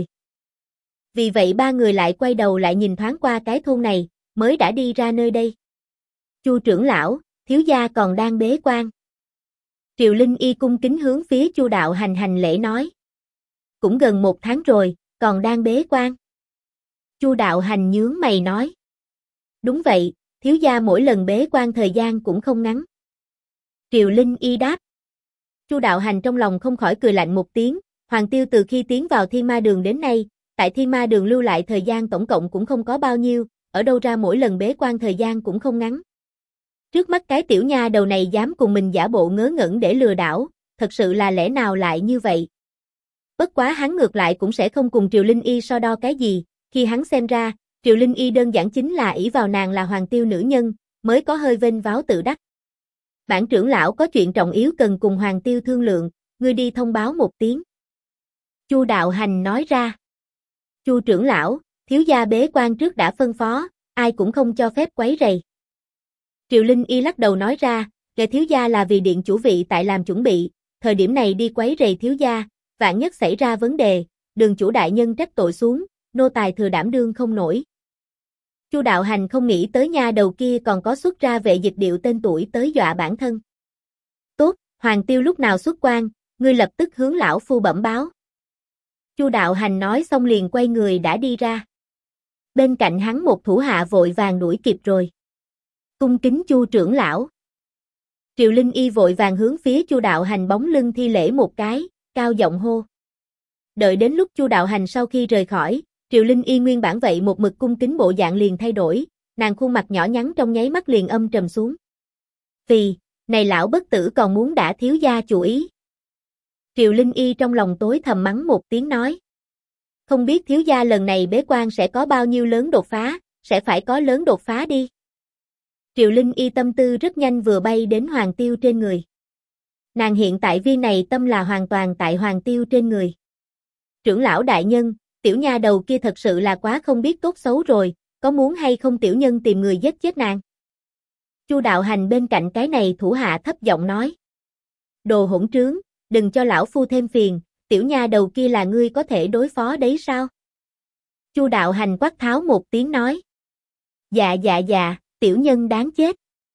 Vì vậy ba người lại quay đầu lại nhìn thoáng qua cái thôn này, mới đã đi ra nơi đây. Chu trưởng lão, thiếu gia còn đang bế quan. Triều Linh Y cung kính hướng phía Chu Đạo Hành hành lễ nói. Cũng gần 1 tháng rồi, còn đang bế quan. Chu Đạo Hành nhướng mày nói. Đúng vậy, thiếu gia mỗi lần bế quan thời gian cũng không ngắn. Triều Linh Y đáp. Chu Đạo Hành trong lòng không khỏi cười lạnh một tiếng, Hoàng Tiêu từ khi tiến vào Thiên Ma Đường đến nay, tại Thiên Ma Đường lưu lại thời gian tổng cộng cũng không có bao nhiêu, ở đâu ra mỗi lần bế quan thời gian cũng không ngắn. Trước mắt cái tiểu nha đầu này dám cùng mình giả bộ ngớ ngẩn để lừa đảo, thật sự là lẽ nào lại như vậy? Bất quá hắn ngược lại cũng sẽ không cùng Triều Linh Y so đo cái gì, khi hắn xem ra, Triều Linh Y đơn giản chính là ỷ vào nàng là Hoàng Tiêu nữ nhân, mới có hơi vênh váo tự đắc. Bản trưởng lão có chuyện trọng yếu cần cùng Hoàng Tiêu thương lượng, ngươi đi thông báo một tiếng. Chu Đạo Hành nói ra. Chu trưởng lão, thiếu gia bế quan trước đã phân phó, ai cũng không cho phép quấy rầy. Triều Linh Y lắc đầu nói ra, kẻ thiếu gia là vì điện chủ vị tại làm chuẩn bị, thời điểm này đi quấy rầy thiếu gia, vạn nhất xảy ra vấn đề, Đường chủ đại nhân trách tội xuống, nô tài thừa đảm đương không nổi. Chu Đạo Hành không nghĩ tới nha đầu kia còn có xuất ra vệ dịch điệu tên tuổi tới dọa bản thân. Tốt, Hoàng Tiêu lúc nào xuất quan, ngươi lập tức hướng lão phu bẩm báo. Chu Đạo Hành nói xong liền quay người đã đi ra. Bên cạnh hắn một thủ hạ vội vàng đuổi kịp rồi. Cung kính Chu trưởng lão. Triều Linh Y vội vàng hướng phía Chu Đạo Hành bóng lưng thi lễ một cái, cao giọng hô. Đợi đến lúc Chu Đạo Hành sau khi rời khỏi, Triều Linh Y nguyên bản vậy một mực cung kính bộ dạng liền thay đổi, nàng khuôn mặt nhỏ nhắn trong nháy mắt liền âm trầm xuống. Vì, này lão bất tử còn muốn đả thiếu gia chủ ý. Triều Linh Y trong lòng tối thầm mắng một tiếng nói. Không biết thiếu gia lần này bế quan sẽ có bao nhiêu lớn đột phá, sẽ phải có lớn đột phá đi. Triều Linh Y tâm tư rất nhanh vừa bay đến Hoàng Tiêu trên người. Nàng hiện tại viên này tâm là hoàn toàn tại Hoàng Tiêu trên người. Trưởng lão đại nhân, tiểu nha đầu kia thật sự là quá không biết tốt xấu rồi, có muốn hay không tiểu nhân tìm người giết chết nàng? Chu Đạo Hành bên cạnh cái này thủ hạ thấp giọng nói. Đồ hỗn trướng, đừng cho lão phu thêm phiền, tiểu nha đầu kia là ngươi có thể đối phó đấy sao? Chu Đạo Hành quát tháo một tiếng nói. Dạ, tiểu nhân đáng chết.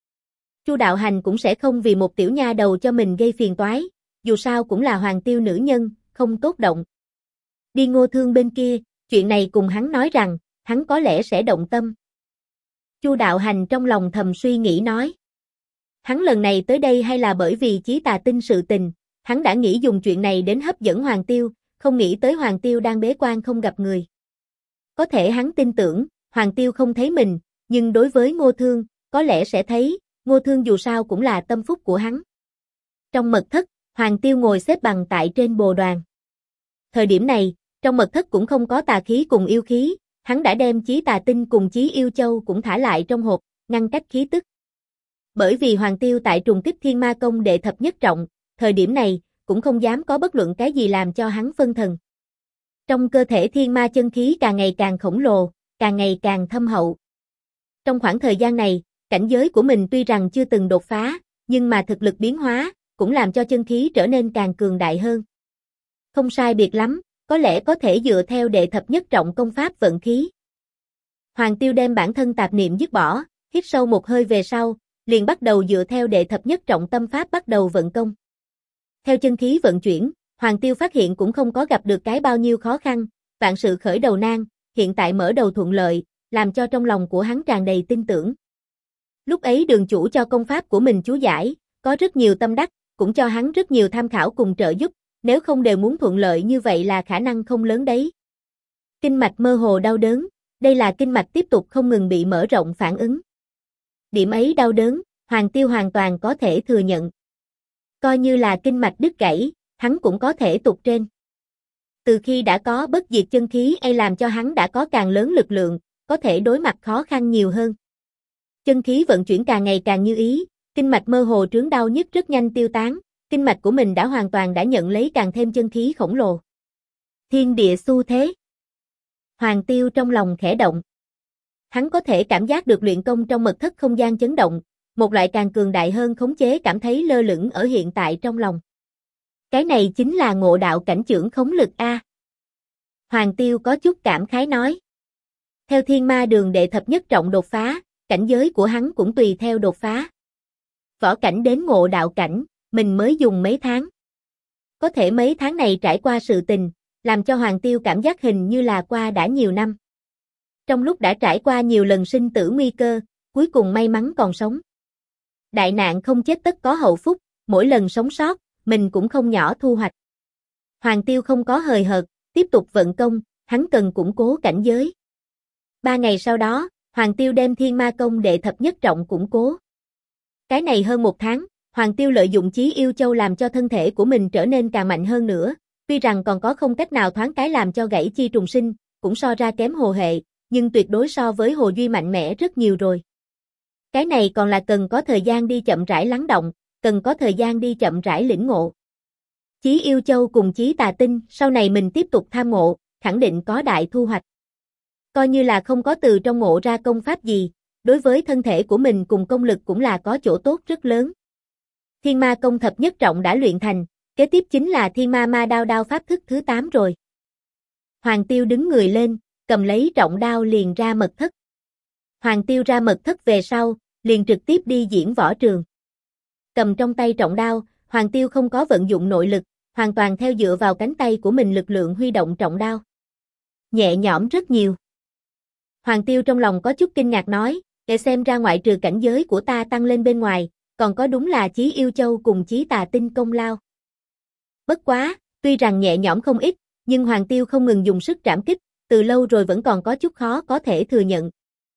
Chu Đạo Hành cũng sẽ không vì một tiểu nha đầu cho mình gây phiền toái, dù sao cũng là Hoàng Tiêu nữ nhân, không tốt động. Đi Ngô Thương bên kia, chuyện này cùng hắn nói rằng, hắn có lẽ sẽ động tâm. Chu Đạo Hành trong lòng thầm suy nghĩ nói. Hắn lần này tới đây hay là bởi vì Chí Tà Tinh sự tình, hắn đã nghĩ dùng chuyện này đến hấp dẫn Hoàng Tiêu, không nghĩ tới Hoàng Tiêu đang bế quan không gặp người. Có thể hắn tin tưởng, Hoàng Tiêu không thấy mình, nhưng đối với Ngô Thương, có lẽ sẽ thấy, Ngô Thương dù sao cũng là tâm phúc của hắn. Trong mật thất, Hoàng Tiêu ngồi xếp bằng tại trên bồ đoàn. Thời điểm này, trong mật thất cũng không có tà khí cùng yêu khí, hắn đã đem Chí Tà Tinh cùng Chí Yêu Châu cũng thả lại trong hộp, ngăn cách khí tức. Bởi vì Hoàng Tiêu tại trùng kích Thiên Ma Công đệ thập nhất trọng, thời điểm này, cũng không dám có bất luận cái gì làm cho hắn phân thần. Trong cơ thể thiên ma chân khí càng ngày càng khổng lồ, càng ngày càng thâm hậu. Trong khoảng thời gian này, cảnh giới của mình tuy rằng chưa từng đột phá, nhưng mà thực lực biến hóa, cũng làm cho chân khí trở nên càng cường đại hơn. Không sai biệt lắm, có lẽ có thể dựa theo đệ thập nhất trọng công pháp vận khí. Hoàng Tiêu đem bản thân tạp niệm dứt bỏ, hít sâu một hơi về sau, liền bắt đầu dựa theo đệ thập nhất trọng tâm pháp bắt đầu vận công. Theo chân khí vận chuyển, Hoàng Tiêu phát hiện cũng không có gặp được cái bao nhiêu khó khăn, vạn sự khởi đầu nan, hiện tại mở đầu thuận lợi, làm cho trong lòng của hắn tràn đầy tin tưởng. Lúc ấy đường chủ cho công pháp của mình chú giải, có rất nhiều tâm đắc, cũng cho hắn rất nhiều tham khảo cùng trợ giúp, nếu không đều muốn thuận lợi như vậy là khả năng không lớn đấy. Kinh mạch mơ hồ đau đớn, đây là kinh mạch tiếp tục không ngừng bị mở rộng phản ứng. Điểm ấy đau đớn, Hoàng Tiêu hoàn toàn có thể thừa nhận. Coi như là kinh mạch đứt gãy, hắn cũng có thể tụt trên. Từ khi đã có bất diệt chân khí ấy làm cho hắn đã có càng lớn lực lượng, có thể đối mặt khó khăn nhiều hơn. Chân khí vận chuyển càng ngày càng như ý, kinh mạch mơ hồ trướng đau nhức rất nhanh tiêu tán, kinh mạch của mình đã hoàn toàn đã nhận lấy càng thêm chân khí khổng lồ. Thiên địa xu thế. Hoàng Tiêu trong lòng khẽ động. Hắn có thể cảm giác được luyện công trong mật thất không gian chấn động, một loại càng cường đại hơn khống chế cảm thấy lơ lửng ở hiện tại trong lòng. Cái này chính là ngộ đạo cảnh chưởng khống lực A. Hoàng Tiêu có chút cảm khái nói. Theo Thiên Ma Đường đệ thập nhất trọng đột phá, cảnh giới của hắn cũng tùy theo đột phá. Võ cảnh đến ngộ đạo cảnh, mình mới dùng mấy tháng. Có thể mấy tháng này trải qua sự tình, làm cho Hoàng Tiêu cảm giác hình như là qua đã nhiều năm. Trong lúc đã trải qua nhiều lần sinh tử nguy cơ, cuối cùng may mắn còn sống. Đại nạn không chết tất có hậu phúc, mỗi lần sống sót, mình cũng không nhỏ thu hoạch. Hoàng Tiêu không có hời hợt, tiếp tục vận công, hắn cần củng cố cảnh giới. 3 ngày sau đó, Hoàng Tiêu đem Thiên Ma Công đệ thập nhất trọng củng cố. Cái này hơn 1 tháng, Hoàng Tiêu lợi dụng Chí Yêu Châu làm cho thân thể của mình trở nên càng mạnh hơn nữa, tuy rằng còn có không cách nào thoáng cái làm cho gãy chi trùng sinh, cũng so ra kém Hồ Hệ, nhưng tuyệt đối so với Hồ Duy mạnh mẽ rất nhiều rồi. Cái này còn là cần có thời gian đi chậm rãi lắng động, cần có thời gian đi chậm rãi lĩnh ngộ. Chí Yêu Châu cùng Chí Tà Tinh, sau này mình tiếp tục tham ngộ, khẳng định có đại thu hoạch. Coi như là không có từ trong ngộ ra công pháp gì, đối với thân thể của mình cùng công lực cũng là có chỗ tốt rất lớn. Thiên Ma Công thập nhất trọng đã luyện thành, kế tiếp chính là Thiên Ma Ma Đao đao pháp thức thứ 8 rồi. Hoàng Tiêu đứng người lên, cầm lấy trọng đao liền ra mật thất. Hoàng Tiêu ra mật thất về sau, liền trực tiếp đi diễn võ trường. Cầm trong tay trọng đao, Hoàng Tiêu không có vận dụng nội lực, hoàn toàn theo dựa vào cánh tay của mình lực lượng huy động trọng đao. Nhẹ nhõm rất nhiều. Hoàng Tiêu trong lòng có chút kinh ngạc nói, để xem ra ngoại trừ cảnh giới của ta tăng lên bên ngoài, còn có đúng là Chí Yêu Châu cùng Chí Tà Tinh công lao. Bất quá, tuy rằng nhẹ nhõm không ít, nhưng Hoàng Tiêu không ngừng dùng sức trảm kích, từ lâu rồi vẫn còn có chút khó có thể thừa nhận.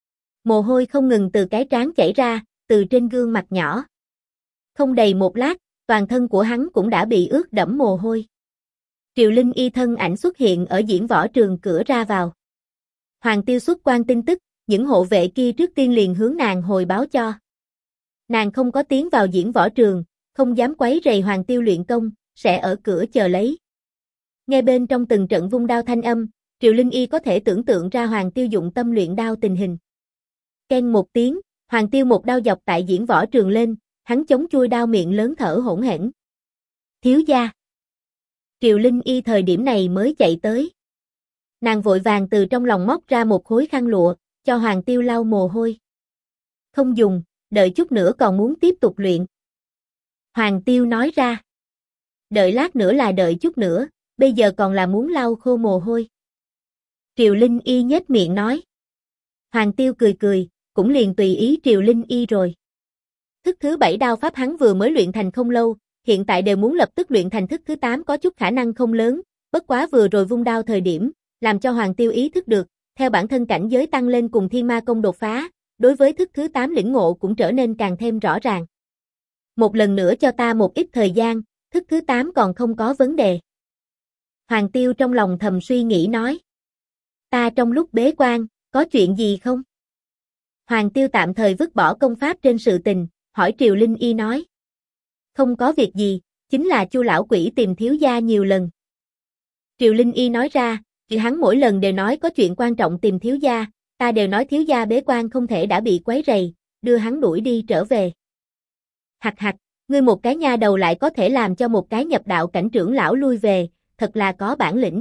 Mồ hôi không ngừng từ cái trán chảy ra, từ trên gương mặt nhỏ. Không đầy một lát, toàn thân của hắn cũng đã bị ướt đẫm mồ hôi. Triều Linh Y thân ảnh xuất hiện ở diễn võ trường cửa ra vào. Hoàng Tiêu xuất quan tin tức, những hộ vệ kia trước tiên liền hướng nàng hồi báo cho. Nàng không có tiến vào diễn võ trường, không dám quấy rầy Hoàng Tiêu luyện công, sẽ ở cửa chờ lấy. Nghe bên trong từng trận vung đao thanh âm, Triều Linh Y có thể tưởng tượng ra Hoàng Tiêu dụng tâm luyện đao tình hình. Keng một tiếng, Hoàng Tiêu một đao dọc tại diễn võ trường lên, hắn chống chui đao miệng lớn thở hổn hển. Thiếu gia. Triều Linh Y thời điểm này mới chạy tới. Nàng vội vàng từ trong lòng móc ra một khối khăn lụa, cho Hoàng Tiêu lau mồ hôi. Không dùng, đợi chút nữa còn muốn tiếp tục luyện. Hoàng Tiêu nói ra. Đợi lát nữa là đợi chút nữa, bây giờ còn là muốn lau khô mồ hôi. Triều Linh Y nhếch miệng nói. Hoàng Tiêu cười cười, cũng liền tùy ý Triều Linh Y rồi. Thức thứ 7 đao pháp hắn vừa mới luyện thành không lâu, hiện tại đều muốn lập tức luyện thành thức thứ 8 có chút khả năng không lớn, bất quá vừa rồi vung đao thời điểm, làm cho Hoàng Tiêu ý thức được, theo bản thân cảnh giới tăng lên cùng Thiên Ma Công đột phá, đối với thức thứ 8 lĩnh ngộ cũng trở nên càng thêm rõ ràng. Một lần nữa cho ta một ít thời gian, thức thứ 8 còn không có vấn đề. Hoàng Tiêu trong lòng thầm suy nghĩ nói. Ta trong lúc bế quan, có chuyện gì không? Hoàng Tiêu tạm thời vứt bỏ công pháp trên sự tình, hỏi Triều Linh Y nói. Không có việc gì, chính là Chu lão quỷ tìm thiếu gia nhiều lần. Triều Linh Y nói ra, thì hắn mỗi lần đều nói có chuyện quan trọng tìm thiếu gia, ta đều nói thiếu gia bế quan không thể đã bị quấy rầy, đưa hắn đuổi đi trở về. Hặc hặc, ngươi một cái nha đầu lại có thể làm cho một cái nhập đạo cảnh trưởng lão lui về, thật là có bản lĩnh.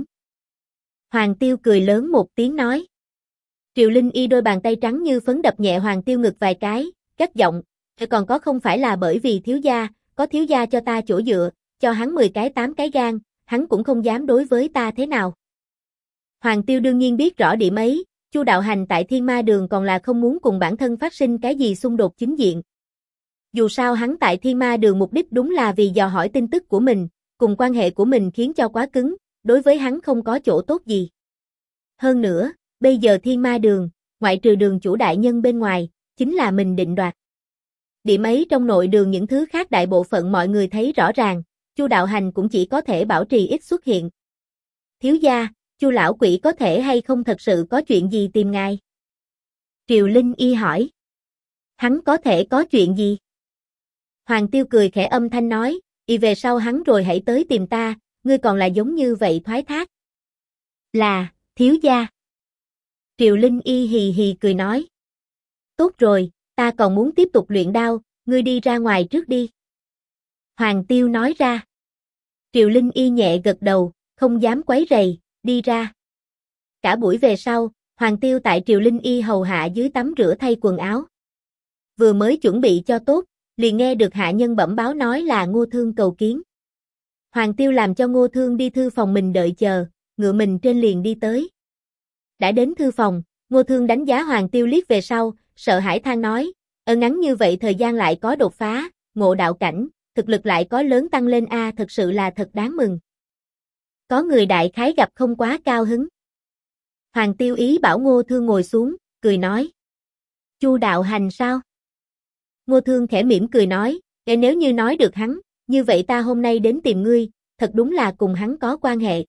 Hoàng Tiêu cười lớn một tiếng nói. Triều Linh Y đôi bàn tay trắng như phấn đập nhẹ Hoàng Tiêu ngực vài cái, cất giọng, còn có không phải là bởi vì thiếu gia, có thiếu gia cho ta chỗ dựa, cho hắn 10 cái 8 cái gan, hắn cũng không dám đối với ta thế nào. Hoàng Tiêu đương nhiên biết rõ điểm ấy, Chu đạo hành tại Thiên Ma Đường còn là không muốn cùng bản thân phát sinh cái gì xung đột chính diện. Dù sao hắn tại Thiên Ma Đường mục đích đúng là vì dò hỏi tin tức của mình, cùng quan hệ của mình khiến cho quá cứng, đối với hắn không có chỗ tốt gì. Hơn nữa, bây giờ Thiên Ma Đường, ngoại trừ đường chủ đại nhân bên ngoài, chính là mình định đoạt. Điểm ấy trong nội đường những thứ khác đại bộ phận mọi người thấy rõ ràng, Chu đạo hành cũng chỉ có thể bảo trì ít xuất hiện. Thiếu gia, Chu lão quỷ có thể hay không thật sự có chuyện gì tìm ngài? Triều Linh Y hỏi. Hắn có thể có chuyện gì? Hoàng Tiêu cười khẽ âm thanh nói, y về sau hắn rồi hãy tới tìm ta, ngươi còn là giống như vậy thoái thác. Là, thiếu gia. Triều Linh Y hì hì cười nói. Tốt rồi, ta còn muốn tiếp tục luyện đao, ngươi đi ra ngoài trước đi. Hoàng Tiêu nói ra. Triều Linh Y nhẹ gật đầu, không dám quấy rầy, đi ra. Cả buổi về sau, Hoàng Tiêu tại Triều Linh Y hầu hạ dưới tắm rửa thay quần áo. Vừa mới chuẩn bị cho tốt, liền nghe được hạ nhân bẩm báo nói là Ngô Thương cầu kiến. Hoàng Tiêu làm cho Ngô Thương đi thư phòng mình đợi chờ, ngựa mình trên liền đi tới. Đã đến thư phòng, Ngô Thương đánh giá Hoàng Tiêu liếc về sau, sợ hãi than nói, ngắn như vậy thời gian lại có đột phá, ngộ đạo cảnh, thực lực lại có lớn tăng lên thật sự là thật đáng mừng. Có người đại khái gặp không quá cao hứng. Hoàng Tiêu ý bảo Ngô Thương ngồi xuống, cười nói. Chu đạo hành sao? Ngô Thương khẽ mỉm cười nói, nếu như nói được hắn, như vậy ta hôm nay đến tìm ngươi, thật đúng là cùng hắn có quan hệ.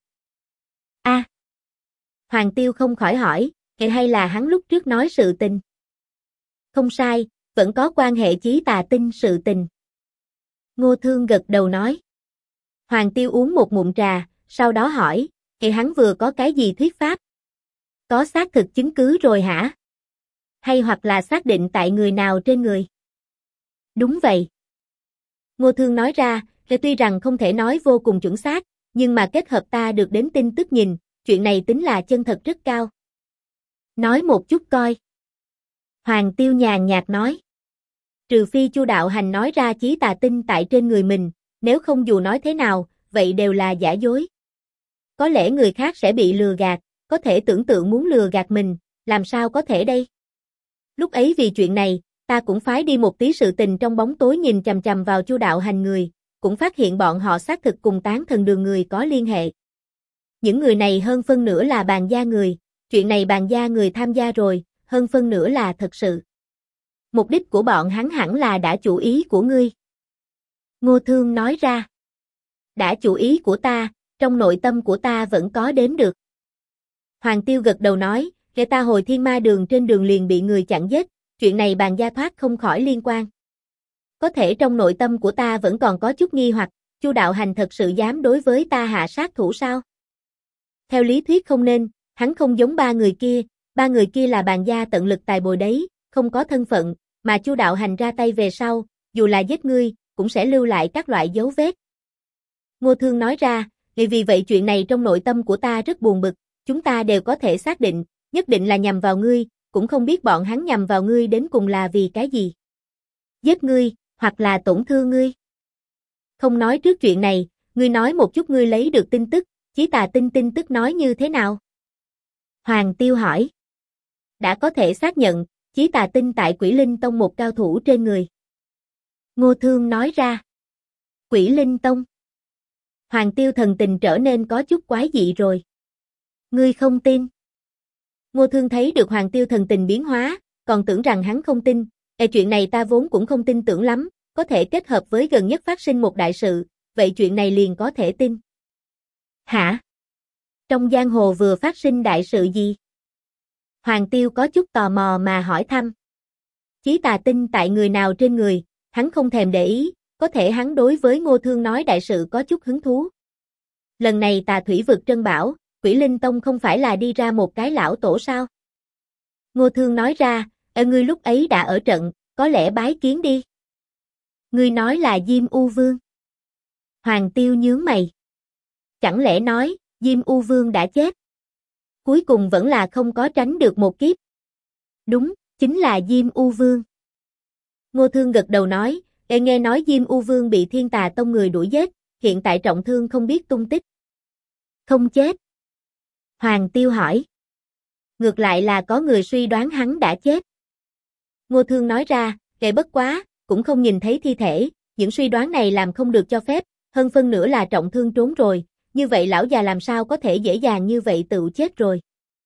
Hoàng Tiêu không khỏi hỏi, hay là hắn lúc trước nói sự tình? Không sai, vẫn có quan hệ chí tà tinh sự tình. Ngô Thương gật đầu nói. Hoàng Tiêu uống một ngụm trà, sau đó hỏi, hắn vừa có cái gì thuyết pháp? Có xác thực chứng cứ rồi hả? Hay hoặc là xác định tại người nào trên người? Đúng vậy. Ngô Thương nói ra, tuy rằng không thể nói vô cùng chuẩn xác, nhưng mà kết hợp ta được đến tin tức nhìn, chuyện này tính là chân thật rất cao. Nói một chút coi. Hoàng Tiêu nhàn nhạt nói. Trừ phi Chu đạo hành nói ra chí tà tinh tại trên người mình, nếu không dù nói thế nào, vậy đều là giả dối. Có lẽ người khác sẽ bị lừa gạt, có thể tưởng tượng muốn lừa gạt mình, làm sao có thể đây? Lúc ấy vì chuyện này, ta cũng phái đi một tí sự tình trong bóng tối nhìn chằm chằm vào Chu đạo hành người, cũng phát hiện bọn họ xác thực cùng Tán Thần Đường người có liên hệ. Những người này hơn phân nửa là Bàn gia người, chuyện này Bàn gia người tham gia rồi, hơn phân nửa là thật sự. Mục đích của bọn hắn hẳn là đã chủ ý của ngươi. Ngô Thương nói ra. Đã chủ ý của ta, trong nội tâm của ta vẫn có đếm được. Hoàng Tiêu gật đầu nói, để ta hồi Thiên Ma Đường trên đường liền bị người chặn giết, chuyện này Bàn gia thoát không khỏi liên quan. Có thể trong nội tâm của ta vẫn còn có chút nghi hoặc, Chu đạo hành thật sự dám đối với ta hạ sát thủ sao? Theo lý thuyết không nên, hắn không giống ba người kia là Bàn gia tận lực tài bồi đấy, không có thân phận, mà Chu đạo hành ra tay về sau, dù là giết ngươi, cũng sẽ lưu lại các loại dấu vết. Ngô Thương nói ra, vì vậy chuyện này trong nội tâm của ta rất buồn bực, chúng ta đều có thể xác định, nhất định là nhằm vào ngươi, cũng không biết bọn hắn nhằm vào ngươi đến cùng là vì cái gì. Giết ngươi, hoặc là tổn thương ngươi. Không nói trước chuyện này, ngươi nói một chút ngươi lấy được tin tức, Chí Tà Tinh tin tức nói như thế nào? Hoàng Tiêu hỏi. Đã có thể xác nhận, Chí Tà Tinh tại Quỷ Linh Tông một cao thủ trên người. Ngô Thương nói ra. Quỷ Linh Tông. Hoàng Tiêu thần tình trở nên có chút quái dị rồi. Ngươi không tin. Ngô Thương thấy được Hoàng Tiêu thần tình biến hóa, còn tưởng rằng hắn không tin. Chuyện này ta vốn cũng không tin tưởng lắm, có thể kết hợp với gần nhất phát sinh một đại sự, vậy chuyện này liền có thể tin. Hả? Trong giang hồ vừa phát sinh đại sự gì? Hoàng Tiêu có chút tò mò mà hỏi thăm. Chí Tà Tinh tại người nào trên người, hắn không thèm để ý, có thể hắn đối với Ngô Thương nói đại sự có chút hứng thú. Lần này Tà Thủy vực Trân Bảo, Quỷ Linh Tông không phải là đi ra một cái lão tổ sao? Ngô Thương nói ra, ngươi lúc ấy đã ở trận, có lẽ bái kiến đi. Ngươi nói là Diêm U Vương. Hoàng Tiêu nhướng mày. Chẳng lẽ nói, Diêm U Vương đã chết? Cuối cùng vẫn là không có tránh được một kiếp. Đúng, chính là Diêm U Vương. Ngô Thương gật đầu nói, nghe nói Diêm U Vương bị Thiên Tà Tông người đuổi giết, hiện tại trọng thương không biết tung tích. Không chết. Hoàng Tiêu hỏi. Ngược lại là có người suy đoán hắn đã chết. Ngô Thương nói ra, bất quá, cũng không nhìn thấy thi thể, những suy đoán này làm không được cho phép, hơn phân nửa là trọng thương trốn rồi, như vậy lão già làm sao có thể dễ dàng như vậy tự chết rồi.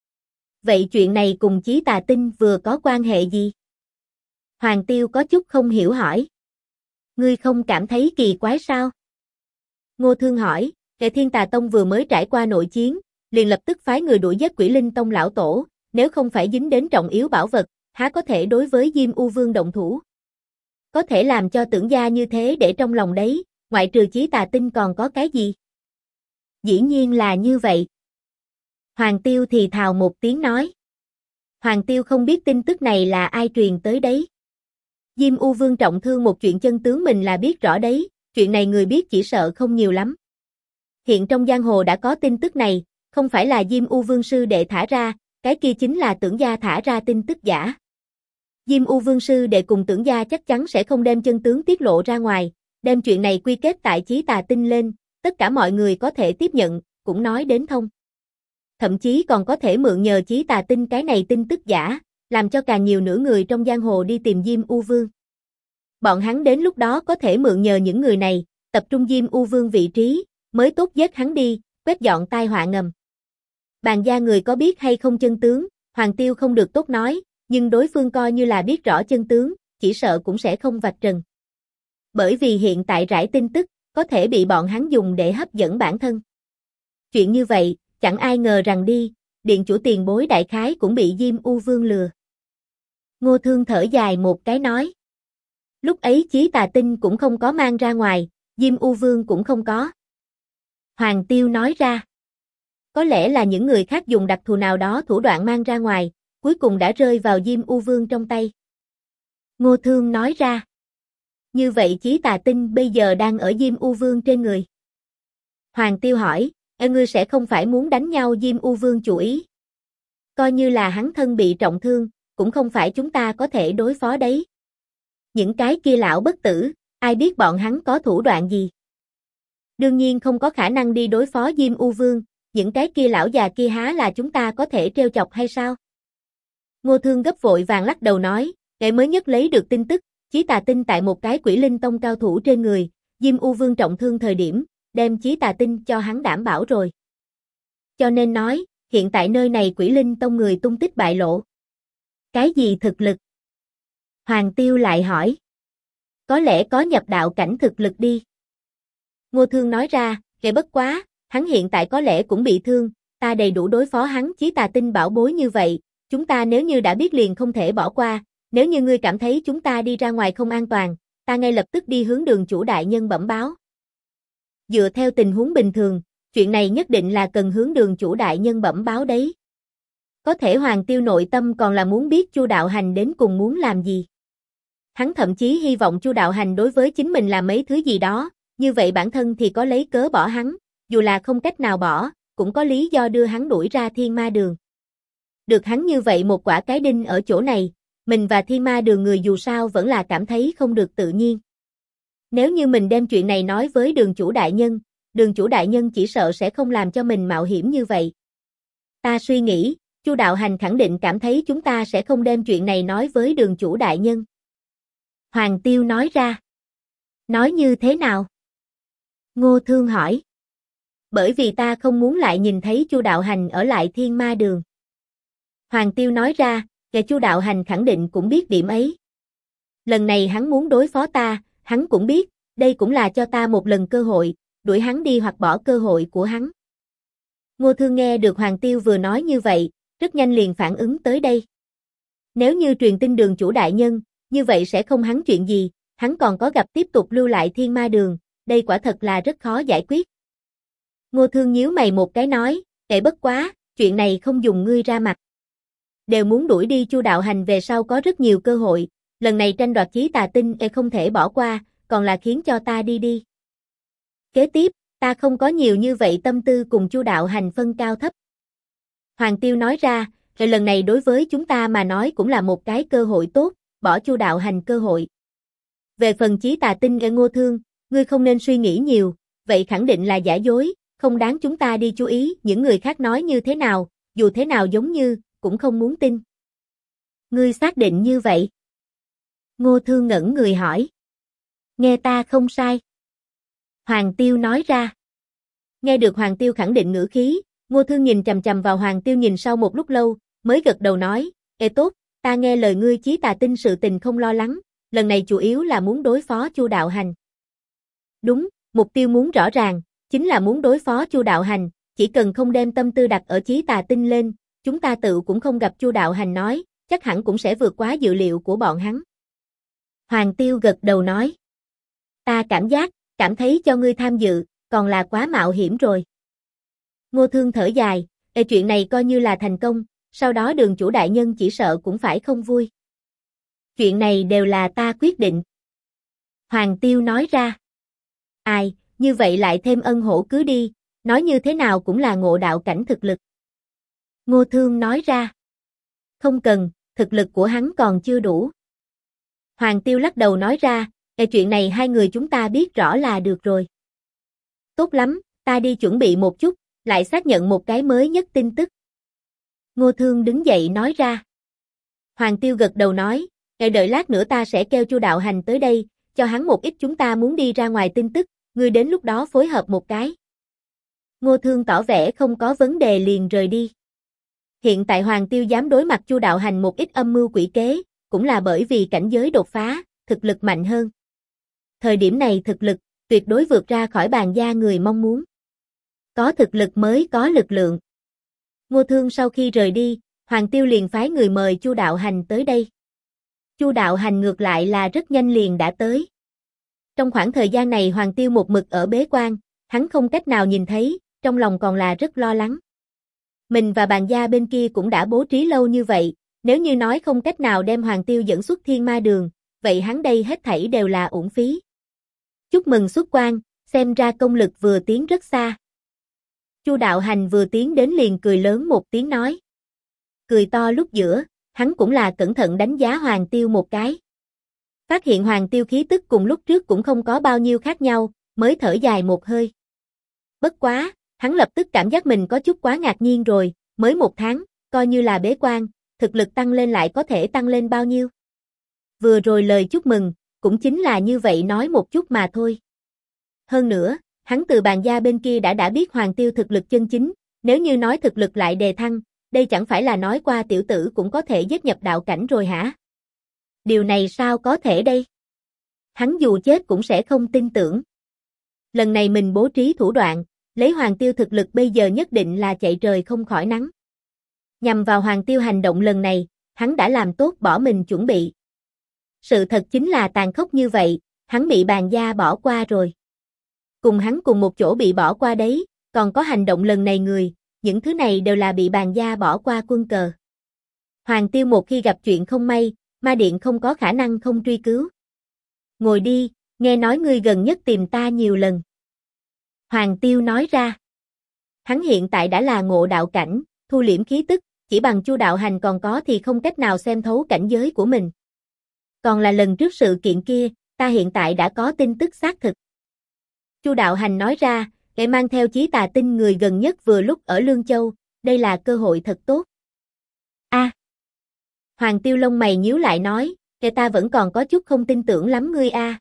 Vậy chuyện này cùng Chí Tà Tinh vừa có quan hệ gì? Hoàng Tiêu có chút không hiểu hỏi. Ngươi không cảm thấy kỳ quái sao? Ngô Thương hỏi, Thiên Tà Tông vừa mới trải qua nội chiến, liền lập tức phái người đuổi giết Quỷ Linh Tông lão tổ, nếu không phải dính đến trọng yếu bảo vật, há có thể đối với Diêm U Vương động thủ. Có thể làm cho tưởng gia như thế để trong lòng đấy, ngoại trừ Chí Tà Tinh còn có cái gì? Dĩ nhiên là như vậy. Hoàng Tiêu thì thào một tiếng nói. Hoàng Tiêu không biết tin tức này là ai truyền tới đấy. Diêm U Vương trọng thương một chuyện chân tướng mình là biết rõ đấy, chuyện này người biết chỉ sợ không nhiều lắm. Hiện trong giang hồ đã có tin tức này, không phải là Diêm U Vương sư đệ thả ra, cái kia chính là tưởng gia thả ra tin tức giả. Diêm U Vương sư đệ cùng tưởng gia chắc chắn sẽ không đem chân tướng tiết lộ ra ngoài, đem chuyện này quy kết tại Chí Tà Tinh lên, tất cả mọi người có thể tiếp nhận, cũng nói đến thông. Thậm chí còn có thể mượn nhờ Chí Tà Tinh cái này tin tức giả, làm cho càng nhiều nửa người trong giang hồ đi tìm Diêm U Vương. Bọn hắn đến lúc đó có thể mượn nhờ những người này, tập trung Diêm U Vương vị trí, mới tốt giết hắn đi, quét dọn tai họa ngầm. Bàn gia người có biết hay không chân tướng, Hoàng Tiêu không được tốt nói, nhưng đối phương coi như là biết rõ chân tướng, chỉ sợ cũng sẽ không vạch trần. Bởi vì hiện tại rải tin tức, có thể bị bọn hắn dùng để hấp dẫn bản thân. Chuyện như vậy, chẳng ai ngờ rằng đi, điện chủ tiền bối đại khái cũng bị Diêm U Vương lừa. Ngô Thương thở dài một cái nói. Lúc ấy Chí Tà Tinh cũng không có mang ra ngoài, Diêm U Vương cũng không có. Hoàng Tiêu nói ra. Có lẽ là những người khác dùng đặc thù nào đó thủ đoạn mang ra ngoài, cuối cùng đã rơi vào Diêm U Vương trong tay. Ngô Thương nói ra. Như vậy Chí Tà Tinh bây giờ đang ở Diêm U Vương trên người. Hoàng Tiêu hỏi, ngươi sẽ không phải muốn đánh nhau Diêm U Vương chủ ý. Coi như là hắn thân bị trọng thương, cũng không phải chúng ta có thể đối phó đấy. Những cái kia lão bất tử, ai biết bọn hắn có thủ đoạn gì. Đương nhiên không có khả năng đi đối phó Diêm U Vương, những cái kia lão già kia há là chúng ta có thể trêu chọc hay sao? Ngô Thương gấp vội vàng lắc đầu nói, để mới nhất lấy được tin tức, Chí Tà Tinh tại một cái Quỷ Linh Tông cao thủ trên người, Diêm U Vương trọng thương thời điểm, đem Chí Tà Tinh cho hắn đảm bảo rồi. Cho nên nói, hiện tại nơi này Quỷ Linh Tông người tung tích bại lộ. Cái gì thực lực? Hoàng Tiêu lại hỏi. Có lẽ có nhập đạo cảnh thực lực đi. Ngô Thương nói ra, bất quá, hắn hiện tại có lẽ cũng bị thương, ta đầy đủ đối phó hắn chí tà tinh bảo bối như vậy, chúng ta nếu như đã biết liền không thể bỏ qua, nếu như ngươi cảm thấy chúng ta đi ra ngoài không an toàn, ta ngay lập tức đi hướng đường chủ đại nhân bẩm báo. Dựa theo tình huống bình thường, chuyện này nhất định là cần hướng đường chủ đại nhân bẩm báo đấy. Có thể Hoàng Tiêu nội tâm còn là muốn biết Chu Đạo Hành đến cùng muốn làm gì. Hắn thậm chí hy vọng Chu Đạo Hành đối với chính mình làm mấy thứ gì đó, như vậy bản thân thì có lấy cớ bỏ hắn, dù là không cách nào bỏ, cũng có lý do đưa hắn đuổi ra Thiên Ma Đường. Được hắn như vậy một quả cái đinh ở chỗ này, mình và Thiên Ma Đường người dù sao vẫn là cảm thấy không được tự nhiên. Nếu như mình đem chuyện này nói với đường chủ đại nhân chỉ sợ sẽ không làm cho mình mạo hiểm như vậy. Ta suy nghĩ, Chu Đạo Hành khẳng định cảm thấy chúng ta sẽ không đem chuyện này nói với đường chủ đại nhân. Hoàng Tiêu nói ra. Nói như thế nào? Ngô Thương hỏi. Bởi vì ta không muốn lại nhìn thấy Chu Đạo Hành ở lại Thiên Ma Đường. Hoàng Tiêu nói ra, và Chu Đạo Hành khẳng định cũng biết điểm ấy. Lần này hắn muốn đối phó ta, hắn cũng biết, đây cũng là cho ta một lần cơ hội, đuổi hắn đi hoặc bỏ cơ hội của hắn. Ngô Thương nghe được Hoàng Tiêu vừa nói như vậy, rất nhanh liền phản ứng tới đây. Nếu như truyền tin đường chủ đại nhân, như vậy sẽ không hắn chuyện gì, hắn còn có gặp tiếp tục lưu lại Thiên Ma Đường, đây quả thật là rất khó giải quyết. Ngô Thương nhíu mày một cái nói, bất quá, chuyện này không dùng ngươi ra mặt. Đều muốn đuổi đi Chu Đạo Hành về sau có rất nhiều cơ hội, lần này tranh đoạt chí tà tinh không thể bỏ qua, còn là khiến cho ta đi. Kế tiếp, ta không có nhiều như vậy tâm tư cùng Chu Đạo Hành phân cao thấp. Hoàng Tiêu nói ra, lần này đối với chúng ta mà nói cũng là một cái cơ hội tốt, bỏ Chu Đạo Hành cơ hội. Về phần chí tà tinh Ngô Thương, ngươi không nên suy nghĩ nhiều, vậy khẳng định là giả dối, không đáng chúng ta đi chú ý những người khác nói như thế nào, dù thế nào giống như, cũng không muốn tin. Ngươi xác định như vậy? Ngô Thương ngẩn người hỏi. Nghe ta không sai. Hoàng Tiêu nói ra. Nghe được Hoàng Tiêu khẳng định ngữ khí, Ngô Thương nhìn chằm chằm vào Hoàng Tiêu nhìn sau một lúc lâu, mới gật đầu nói, tốt, ta nghe lời ngươi chí tà tinh sự tình không lo lắng, lần này chủ yếu là muốn đối phó Chu Đạo Hành. Đúng, mục tiêu muốn rõ ràng, chính là muốn đối phó Chu Đạo Hành, chỉ cần không đem tâm tư đặt ở chí tà tinh lên, chúng ta tự cũng không gặp Chu Đạo Hành nói, chắc hẳn cũng sẽ vượt quá dự liệu của bọn hắn. Hoàng Tiêu gật đầu nói. Ta cảm thấy cho ngươi tham dự, còn là quá mạo hiểm rồi. Ngô Thương thở dài, chuyện này coi như là thành công, sau đó đường chủ đại nhân chỉ sợ cũng phải không vui. Chuyện này đều là ta quyết định. Hoàng Tiêu nói ra. Ai, như vậy lại thêm ân hổ cứ đi, nói như thế nào cũng là ngộ đạo cảnh thực lực. Ngô Thương nói ra. Không cần, thực lực của hắn còn chưa đủ. Hoàng Tiêu lắc đầu nói ra, chuyện này hai người chúng ta biết rõ là được rồi. Tốt lắm, ta đi chuẩn bị một chút, lại xác nhận một cái mới nhất tin tức. Ngô Thương đứng dậy nói ra. Hoàng Tiêu gật đầu nói, đợi lát nữa ta sẽ kêu Chu Đạo Hành tới đây, cho hắn một ít chúng ta muốn đi ra ngoài tin tức, ngươi đến lúc đó phối hợp một cái. Ngô Thương tỏ vẻ không có vấn đề liền rời đi. Hiện tại Hoàng Tiêu dám đối mặt Chu Đạo Hành một ít âm mưu quỷ kế, cũng là bởi vì cảnh giới đột phá, thực lực mạnh hơn. Thời điểm này thực lực, tuyệt đối vượt ra khỏi bàn gia người mong muốn. Có thực lực mới có lực lượng. Ngô Thương sau khi rời đi, Hoàng Tiêu liền phái người mời Chu Đạo Hành tới đây. Chu Đạo Hành ngược lại là rất nhanh liền đã tới. Trong khoảng thời gian này Hoàng Tiêu một mực ở bế quan, hắn không cách nào nhìn thấy, trong lòng còn là rất lo lắng. Mình và bàn gia bên kia cũng đã bố trí lâu như vậy, nếu như nói không cách nào đem Hoàng Tiêu dẫn xuất Thiên Ma Đường, vậy hắn đây hết thảy đều là uổng phí. Chúc mừng xuất quan, xem ra công lực vừa tiến rất xa. Chu Đạo Hành vừa tiến đến liền cười lớn một tiếng nói. Cười to lúc giữa, hắn cũng là cẩn thận đánh giá Hoàng Tiêu một cái. Phát hiện Hoàng Tiêu khí tức cùng lúc trước cũng không có bao nhiêu khác nhau, mới thở dài một hơi. Bất quá, hắn lập tức cảm giác mình có chút quá ngạc nhiên rồi, mới một tháng, coi như là bế quan, thực lực tăng lên lại có thể tăng lên bao nhiêu. Vừa rồi lời chúc mừng, cũng chính là như vậy nói một chút mà thôi. Hơn nữa, hắn từ bàn gia bên kia đã biết Hoàng Tiêu thực lực chân chính, nếu như nói thực lực lại đề thăng, đây chẳng phải là nói qua tiểu tử cũng có thể giết nhập đạo cảnh rồi hả? Điều này sao có thể đây? Hắn dù chết cũng sẽ không tin tưởng. Lần này mình bố trí thủ đoạn, lấy Hoàng Tiêu thực lực bây giờ nhất định là chạy trời không khỏi nắng. Nhằm vào Hoàng Tiêu hành động lần này, hắn đã làm tốt bỏ mình chuẩn bị. Sự thật chính là tàn khốc như vậy, hắn bị bàn gia bỏ qua rồi. Cùng hắn cùng một chỗ bị bỏ qua đấy, còn có hành động lần này người, những thứ này đều là bị bàn gia bỏ qua quân cờ. Hoàng Tiêu một khi gặp chuyện không may, ma điện không có khả năng không truy cứu. Ngồi đi, nghe nói ngươi gần nhất tìm ta nhiều lần. Hoàng Tiêu nói ra. Hắn hiện tại đã là ngộ đạo cảnh, thu liễm khí tức, chỉ bằng Chu đạo hành còn có thì không cách nào xem thấu cảnh giới của mình. Còn là lần trước sự kiện kia, ta hiện tại đã có tin tức xác thực. Chu đạo hành nói ra, để mang theo Chí Tà Tinh người gần nhất vừa lúc ở Lương Châu, đây là cơ hội thật tốt. A. Hoàng Tiêu lông mày nhíu lại nói, kẻ ta vẫn còn có chút không tin tưởng lắm ngươi a.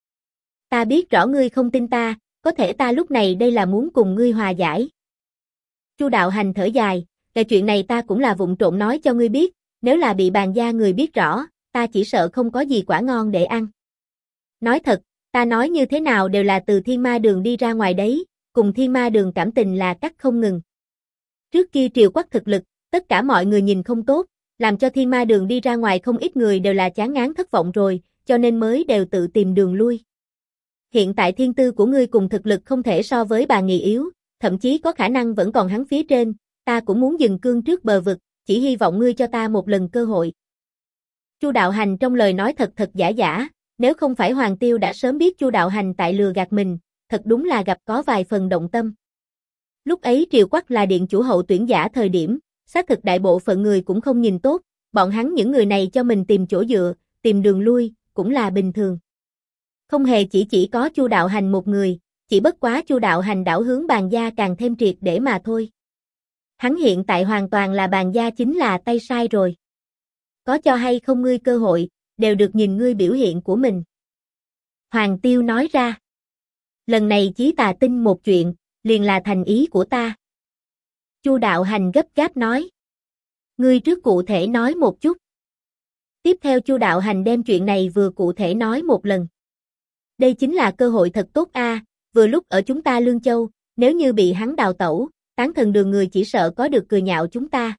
Ta biết rõ ngươi không tin ta, có thể ta lúc này đây là muốn cùng ngươi hòa giải. Chu đạo hành thở dài, cái chuyện này ta cũng là vụng trộm nói cho ngươi biết, nếu là bị bàn gia người biết rõ, ta chỉ sợ không có gì quả ngon để ăn. Nói thật, ta nói như thế nào đều là từ Thiên Ma Đường đi ra ngoài đấy, cùng Thiên Ma Đường cảm tình là cắt không ngừng. Trước kia Triều Quắc thực lực, tất cả mọi người nhìn không tốt, làm cho Thiên Ma Đường đi ra ngoài không ít người đều là chán ngán thất vọng rồi, cho nên mới đều tự tìm đường lui. Hiện tại thiên tư của ngươi cùng thực lực không thể so với bà Nghị yếu, thậm chí có khả năng vẫn còn hắn phía trên, ta cũng muốn dừng cương trước bờ vực, chỉ hy vọng ngươi cho ta một lần cơ hội. Chu đạo hành trong lời nói thật thật giả giả, nếu không phải Hoàng Tiêu đã sớm biết Chu đạo hành tại lừa gạt mình, thật đúng là gặp có vài phần động tâm. Lúc ấy Triều Quắc là điện chủ hậu tuyển giả thời điểm, xác thực đại bộ phận người cũng không nhìn tốt, bọn hắn những người này cho mình tìm chỗ dựa, tìm đường lui, cũng là bình thường. Không hề chỉ có Chu đạo hành một người, chỉ bất quá Chu đạo hành đảo hướng bàn gia càng thêm triệt để mà thôi. Hắn hiện tại hoàn toàn là bàn gia chính là tay sai rồi. Có cho hay không ngươi cơ hội, đều được nhìn ngươi biểu hiện của mình. Hoàng Tiêu nói ra. Lần này Chí Tà Tinh một chuyện, liền là thành ý của ta. Chu đạo hành gấp gáp nói. Ngươi trước cụ thể nói một chút. Tiếp theo Chu đạo hành đem chuyện này vừa cụ thể nói một lần. Đây chính là cơ hội thật tốt a, vừa lúc ở chúng ta Lương Châu, nếu như bị hắn đào tẩu, Tán Thần Đường người chỉ sợ có được cười nhạo chúng ta.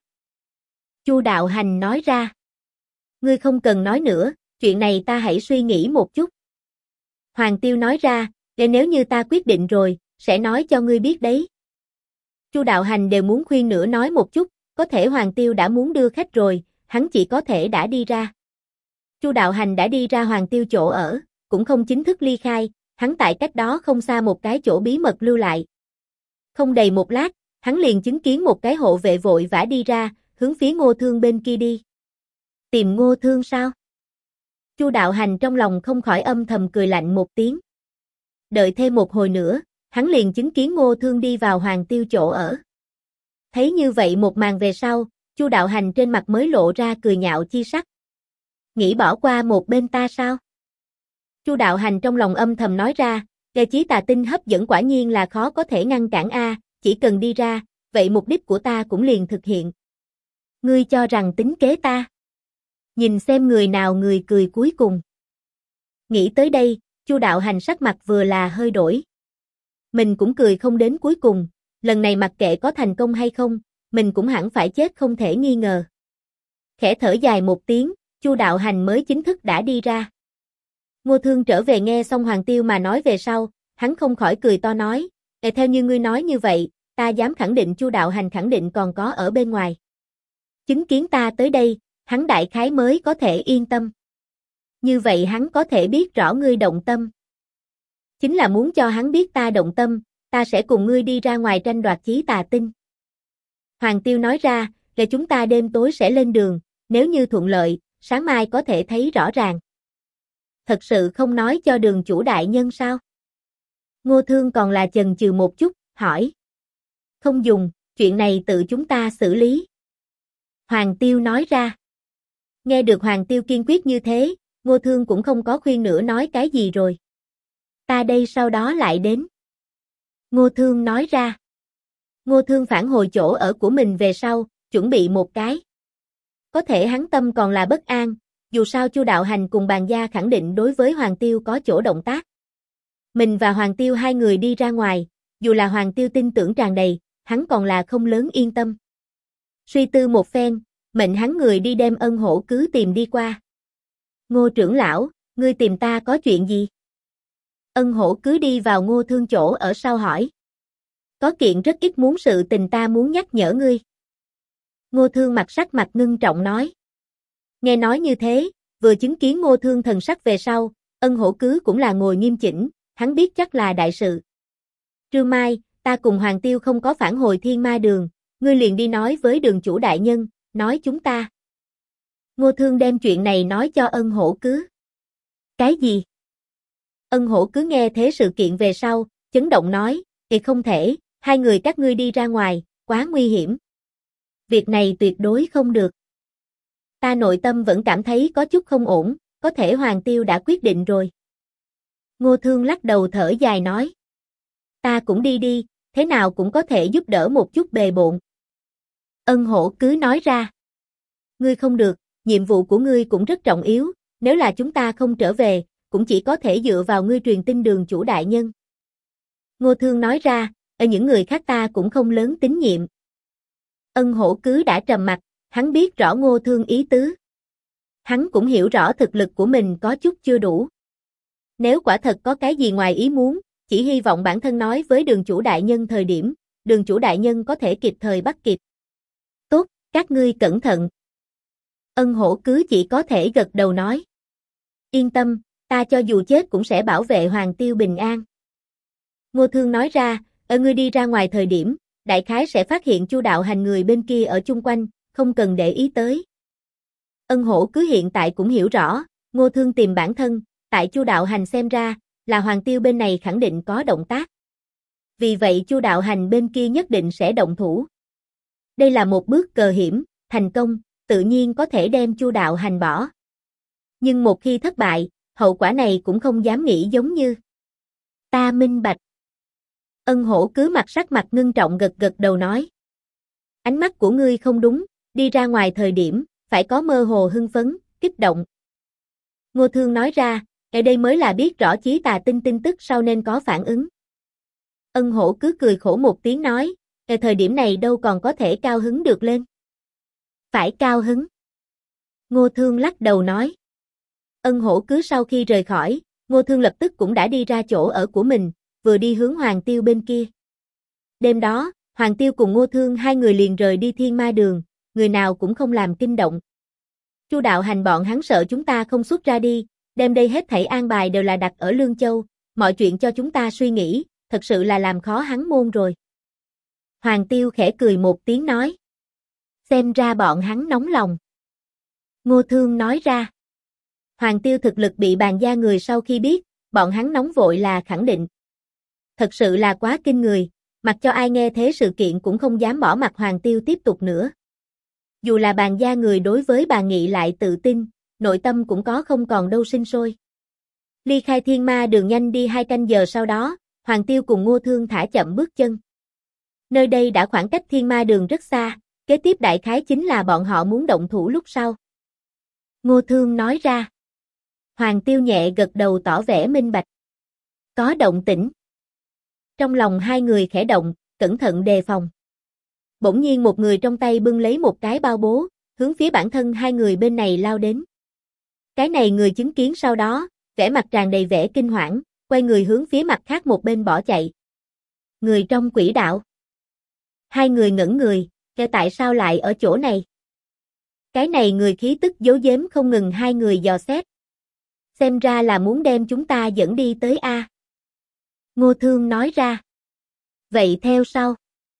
Chu đạo hành nói ra. Ngươi không cần nói nữa, chuyện này ta hãy suy nghĩ một chút. Hoàng Tiêu nói ra, để nếu như ta quyết định rồi, sẽ nói cho ngươi biết đấy. Chu đạo hành đều muốn khuyên nữa nói một chút, có thể Hoàng Tiêu đã muốn đưa khách rồi, hắn chỉ có thể đã đi ra. Chu đạo hành đã đi ra Hoàng Tiêu chỗ ở, cũng không chính thức ly khai, hắn tại cách đó không xa một cái chỗ bí mật lưu lại. Không đầy một lát, hắn liền chứng kiến một cái hộ vệ vội vã đi ra, hướng phía Ngô Thương bên kia đi. Tìm Ngô Thương sao? Chu đạo hành trong lòng không khỏi âm thầm cười lạnh một tiếng. Đợi thêm một hồi nữa, hắn liền chứng kiến Ngô Thương đi vào Hoàng Tiêu chỗ ở. Thấy như vậy một màn về sau, Chu đạo hành trên mặt mới lộ ra cười nhạo chi sắc. Nghĩ bỏ qua một bên ta sao? Chu đạo hành trong lòng âm thầm nói ra, cái Chí Tà Tinh hấp dẫn quả nhiên là khó có thể ngăn cản a, chỉ cần đi ra, vậy mục đích của ta cũng liền thực hiện. Ngươi cho rằng tính kế ta? Nhìn xem người nào người cười cuối cùng. Nghĩ tới đây, Chu đạo hành sắc mặt vừa là hơi đổi. Mình cũng cười không đến cuối cùng, lần này mặc kệ có thành công hay không, mình cũng hẳn phải chết không thể nghi ngờ. Khẽ thở dài một tiếng, Chu đạo hành mới chính thức đã đi ra. Ngô Thương trở về nghe xong Hoàng Tiêu mà nói về sau, hắn không khỏi cười to nói, theo như ngươi nói như vậy, ta dám khẳng định Chu đạo hành khẳng định còn có ở bên ngoài. Chứng kiến ta tới đây, hắn đại khái mới có thể yên tâm. Như vậy hắn có thể biết rõ ngươi động tâm. Chính là muốn cho hắn biết ta động tâm, ta sẽ cùng ngươi đi ra ngoài tranh đoạt Chí Tà Tinh. Hoàng Tiêu nói ra, là chúng ta đêm tối sẽ lên đường, nếu như thuận lợi, sáng mai có thể thấy rõ ràng. Thật sự không nói cho đường chủ đại nhân sao? Ngô Thương còn là chần chừ một chút, hỏi. Không dùng, chuyện này tự chúng ta xử lý. Hoàng Tiêu nói ra. Nghe được Hoàng Tiêu kiên quyết như thế, Ngô Thương cũng không có khuyên nữa nói cái gì rồi. Ta đây sau đó lại đến. Ngô Thương nói ra. Ngô Thương phản hồi chỗ ở của mình về sau, chuẩn bị một cái. Có thể hắn tâm còn là bất an, dù sao Chu Đạo Hành cùng Bàn Gia khẳng định đối với Hoàng Tiêu có chỗ động tác. Mình và Hoàng Tiêu hai người đi ra ngoài, dù là Hoàng Tiêu tin tưởng tràn đầy, hắn còn là không lớn yên tâm. Suy tư một phen, mệnh hắn người đi đem Ân Hổ cứ tìm đi qua. Ngô trưởng lão, ngươi tìm ta có chuyện gì? Ân Hổ cứ đi vào Ngô Thương chỗ ở sau hỏi. Có kiện rất ít muốn sự tình ta muốn nhắc nhở ngươi. Ngô Thương sắc mặt ngưng trọng nói. Nghe nói như thế, vừa chứng kiến Ngô Thương thần sắc về sau, Ân Hổ cứ cũng là ngồi nghiêm chỉnh, hắn biết chắc là đại sự. Trưa mai, ta cùng Hoàng Tiêu không có phản hồi Thiên Ma Đường, ngươi liền đi nói với đường chủ đại nhân, nói chúng ta. Ngô Thương đem chuyện này nói cho Ân Hổ cứ. Cái gì? Ân Hổ cứ nghe thế sự kiện về sau, chấn động nói, không thể, hai người các ngươi đi ra ngoài, quá nguy hiểm. Việc này tuyệt đối không được. Ta nội tâm vẫn cảm thấy có chút không ổn, có thể Hoàng Tiêu đã quyết định rồi. Ngô Thương lắc đầu thở dài nói. Ta cũng đi đi, thế nào cũng có thể giúp đỡ một chút bề bộn. Ân Hổ cứ nói ra. Ngươi không được, nhiệm vụ của ngươi cũng rất trọng yếu, nếu là chúng ta không trở về, cũng chỉ có thể dựa vào ngươi truyền tin đường chủ đại nhân. Ngô Thương nói ra, ở những người khác ta cũng không lớn tín nhiệm. Ân Hổ cứ đã trầm mặt, hắn biết rõ Ngô Thương ý tứ. Hắn cũng hiểu rõ thực lực của mình có chút chưa đủ. Nếu quả thật có cái gì ngoài ý muốn, chỉ hy vọng bản thân nói với đường chủ đại nhân thời điểm, đường chủ đại nhân có thể kịp thời bắt kịp. Tốt, các ngươi cẩn thận. Ân Hổ cứ chỉ có thể gật đầu nói. Yên tâm, ta cho dù chết cũng sẽ bảo vệ Hoàng Tiêu bình an. Ngô Thương nói ra, ở ngươi đi ra ngoài thời điểm, đại khái sẽ phát hiện Chu Đạo Hành người bên kia ở chung quanh, không cần để ý tới. Ân Hổ cứ hiện tại cũng hiểu rõ, Ngô Thương tìm bản thân, tại Chu Đạo Hành xem ra, là Hoàng Tiêu bên này khẳng định có động tác. Vì vậy Chu Đạo Hành bên kia nhất định sẽ động thủ. Đây là một bước cờ hiểm, thành công, tự nhiên có thể đem Chu Đạo Hành bỏ. Nhưng một khi thất bại, hậu quả này cũng không dám nghĩ giống như. Ta minh bạch. Ân Hổ cứ sắc mặt ngưng trọng gật gật đầu nói. Ánh mắt của ngươi không đúng, đi ra ngoài thời điểm, phải có mơ hồ hưng phấn, kích động. Ngô Thương nói ra, ở đây mới là biết rõ Chí Tà Tinh tin tức sau nên có phản ứng. Ân Hổ cứ cười khổ một tiếng nói, ở thời điểm này đâu còn có thể cao hứng được lên. Phải cao hứng. Ngô Thương lắc đầu nói. Ân Hổ cứ sau khi rời khỏi, Ngô Thương lập tức cũng đã đi ra chỗ ở của mình, vừa đi hướng Hoàng Tiêu bên kia. Đêm đó, Hoàng Tiêu cùng Ngô Thương hai người liền rời đi Thiên Ma Đường, người nào cũng không làm kinh động. Chu Đạo Hành bọn hắn sợ chúng ta không xuất ra đi, đêm đây hết thảy an bài đều là đặt ở Lương Châu, mọi chuyện cho chúng ta suy nghĩ, thật sự là làm khó hắn môn rồi. Hoàng Tiêu khẽ cười một tiếng nói. Xem ra bọn hắn nóng lòng. Ngô Thương nói ra. Hoàng Tiêu thực lực bị Bàn Gia người sau khi biết, bọn hắn nóng vội là khẳng định. Thật sự là quá kinh người, mặc cho ai nghe thế sự kiện cũng không dám bỏ mặc Hoàng Tiêu tiếp tục nữa. Dù là Bàn Gia người đối với Bàn Nghị lại tự tin, nội tâm cũng có không còn đâu sinh sôi. Ly khai Thiên Ma Đường nhanh đi 2 canh giờ sau đó, Hoàng Tiêu cùng Ngô Thương thả chậm bước chân. Nơi đây đã khoảng cách Thiên Ma Đường rất xa, kế tiếp đại khái chính là bọn họ muốn động thủ lúc sau. Ngô Thương nói ra. Hoàng Tiêu nhẹ gật đầu tỏ vẻ minh bạch. Có động tĩnh. Trong lòng hai người khẽ động, cẩn thận đề phòng. Bỗng nhiên một người trong tay bưng lấy một cái bao bố, hướng phía bản thân hai người bên này lao đến. Cái này người chứng kiến sau đó, vẻ mặt tràn đầy vẻ kinh hoảng, quay người hướng phía mặt khác một bên bỏ chạy. Người trong quỷ đạo. Hai người ngẩn người, tại sao lại ở chỗ này? Cái này người khí tức giấu giếm không ngừng hai người dò xét. Xem ra là muốn đem chúng ta dẫn đi tới A. Ngô Thương nói ra. Vậy theo sau.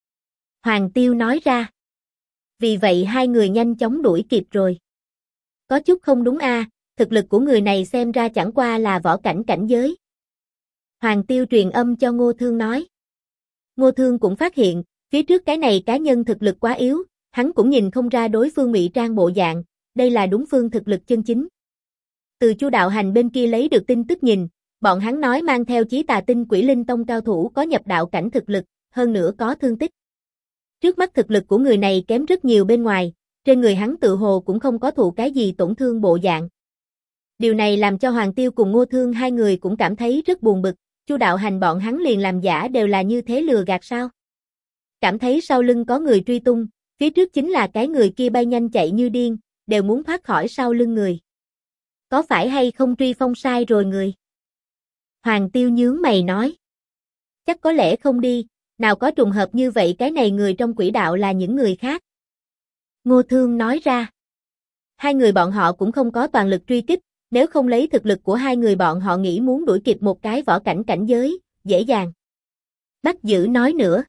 Hoàng Tiêu nói ra. Vì vậy hai người nhanh chóng đuổi kịp rồi. Có chút không đúng A, thực lực của người này xem ra chẳng qua là võ cảnh cảnh giới. Hoàng Tiêu truyền âm cho Ngô Thương nói. Ngô Thương cũng phát hiện, phía trước cái này cá nhân thực lực quá yếu, hắn cũng nhìn không ra đối phương ngụy trang bộ dạng, đây là đúng phương thực lực chân chính. Từ Chu Đạo Hành bên kia lấy được tin tức nhìn, bọn hắn nói mang theo Chí Tà Tinh Quỷ Linh Tông cao thủ có nhập đạo cảnh thực lực, hơn nữa có thương tích. Trước mắt thực lực của người này kém rất nhiều bên ngoài, trên người hắn tự hồ cũng không có thụ cái gì tổn thương bộ dạng. Điều này làm cho Hoàng Tiêu cùng Ngô Thương hai người cũng cảm thấy rất buồn bực, Chu Đạo Hành bọn hắn liền làm giả đều là như thế lừa gạt sao? Cảm thấy sau lưng có người truy tung, phía trước chính là cái người kia bay nhanh chạy như điên, đều muốn thoát khỏi sau lưng người. Có phải hay không Truy Phong sai rồi người? Hoàng Tiêu nhướng mày nói. Chắc có lẽ không đi, nào có trùng hợp như vậy, cái này người trong quỹ đạo là những người khác. Ngô Thương nói ra. Hai người bọn họ cũng không có toàn lực truy kích, nếu không lấy thực lực của hai người bọn họ nghĩ muốn đuổi kịp một cái võ cảnh cảnh giới, dễ dàng. Bắt giữ nói nữa.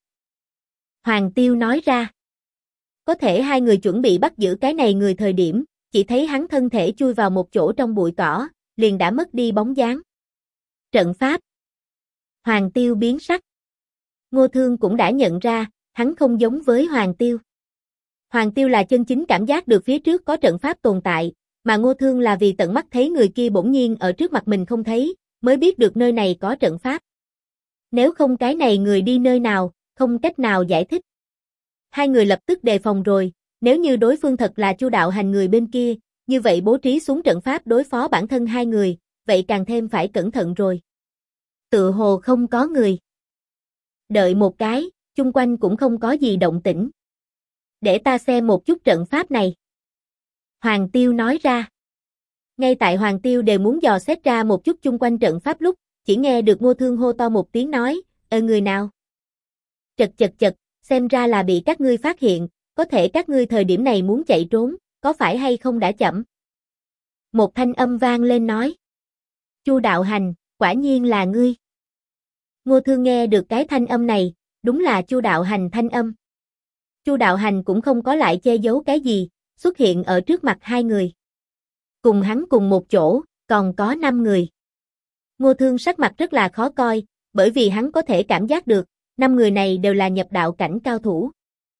Hoàng Tiêu nói ra. Có thể hai người chuẩn bị bắt giữ cái này người thời điểm, chỉ thấy hắn thân thể chui vào một chỗ trong bụi cỏ, liền đã mất đi bóng dáng. Trận pháp. Hoàng Tiêu biến sắc. Ngô Thương cũng đã nhận ra, hắn không giống với Hoàng Tiêu. Hoàng Tiêu là chân chính cảm giác được phía trước có trận pháp tồn tại, mà Ngô Thương là vì tận mắt thấy người kia bỗng nhiên ở trước mặt mình không thấy, mới biết được nơi này có trận pháp. Nếu không cái này người đi nơi nào, không cách nào giải thích. Hai người lập tức đề phòng rồi, nếu như đối phương thật là Chu Đạo Hành người bên kia, như vậy bố trí xuống trận pháp đối phó bản thân hai người, vậy càng thêm phải cẩn thận rồi. Tựa hồ không có người. Đợi một cái, chung quanh cũng không có gì động tĩnh. Để ta xem một chút trận pháp này. Hoàng Tiêu nói ra. Ngay tại Hoàng Tiêu đều muốn dò xét ra một chút chung quanh trận pháp lúc, chỉ nghe được Ngô Thương hô to một tiếng nói, người nào? Chật, xem ra là bị các ngươi phát hiện, có thể các ngươi thời điểm này muốn chạy trốn, có phải hay không đã chậm? Một thanh âm vang lên nói. Chu Đạo Hành, quả nhiên là ngươi. Ngô Thương nghe được cái thanh âm này, đúng là Chu Đạo Hành thanh âm. Chu Đạo Hành cũng không có lại che giấu cái gì, xuất hiện ở trước mặt hai người. Cùng hắn cùng một chỗ, còn có 5 người. Ngô Thương sắc mặt rất là khó coi, bởi vì hắn có thể cảm giác được, 5 người này đều là nhập đạo cảnh cao thủ.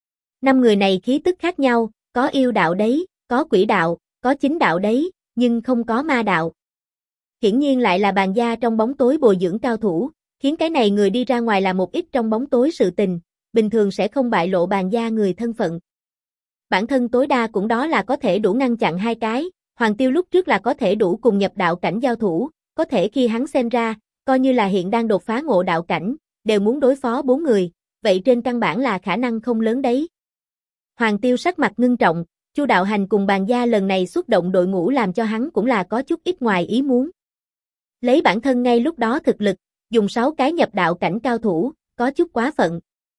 5 người này khí tức khác nhau, có yêu đạo đấy, có quỷ đạo, có chính đạo đấy, nhưng không có ma đạo. Hiển nhiên lại là Bàn gia trong bóng tối bồi dưỡng cao thủ, khiến cái này người đi ra ngoài là một ít trong bóng tối sự tình, bình thường sẽ không bại lộ Bàn gia người thân phận. Bản thân tối đa cũng đó là có thể đủ ngăn chặn 2 cái, Hoàng Tiêu lúc trước là có thể đủ cùng nhập đạo cảnh giao thủ, có thể khi hắn xem ra, coi như là hiện đang đột phá ngộ đạo cảnh, đều muốn đối phó 4 người, vậy trên căn bản là khả năng không lớn đấy. Hoàng Tiêu sắc mặt ngưng trọng, Chu Đạo Hành cùng Bàn gia lần này xuất động đội ngũ làm cho hắn cũng là có chút ít ngoài ý muốn. Lấy bản thân ngay lúc đó thực lực, dùng 6 cái nhập đạo cảnh cao thủ, có chút quá phận.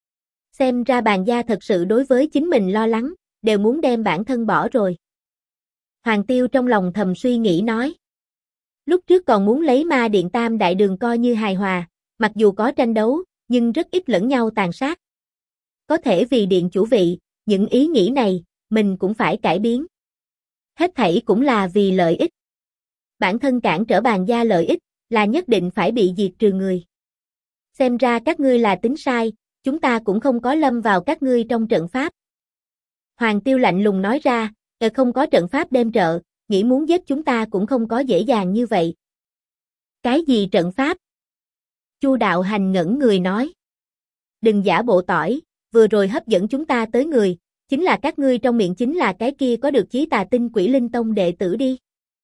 Xem ra Bàn gia thật sự đối với chính mình lo lắng, đều muốn đem bản thân bỏ rồi. Hoàng Tiêu trong lòng thầm suy nghĩ nói. Lúc trước còn muốn lấy Ma Điện Tam Đại Đường coi như hài hòa, mặc dù có tranh đấu, nhưng rất ít lẫn nhau tàn sát. Có thể vì điện chủ vị, những ý nghĩ này, mình cũng phải cải biến. Hết thảy cũng là vì lợi ích. Bản thân cản trở Bàn gia lợi ích, là nhất định phải bị diệt trừ người. Xem ra các ngươi là tính sai, chúng ta cũng không có lâm vào các ngươi trong trận pháp. Hoàng Tiêu lạnh lùng nói ra, không có trận pháp đem trợ, nghĩ muốn giết chúng ta cũng không có dễ dàng như vậy. Cái gì trận pháp? Chu Đạo Hành ngẩn người nói. Đừng giả bộ tỏi, vừa rồi hấp dẫn chúng ta tới người, chính là các ngươi trong miệng chính là cái kia có được Chí Tà Tinh Quỷ Linh Tông đệ tử đi.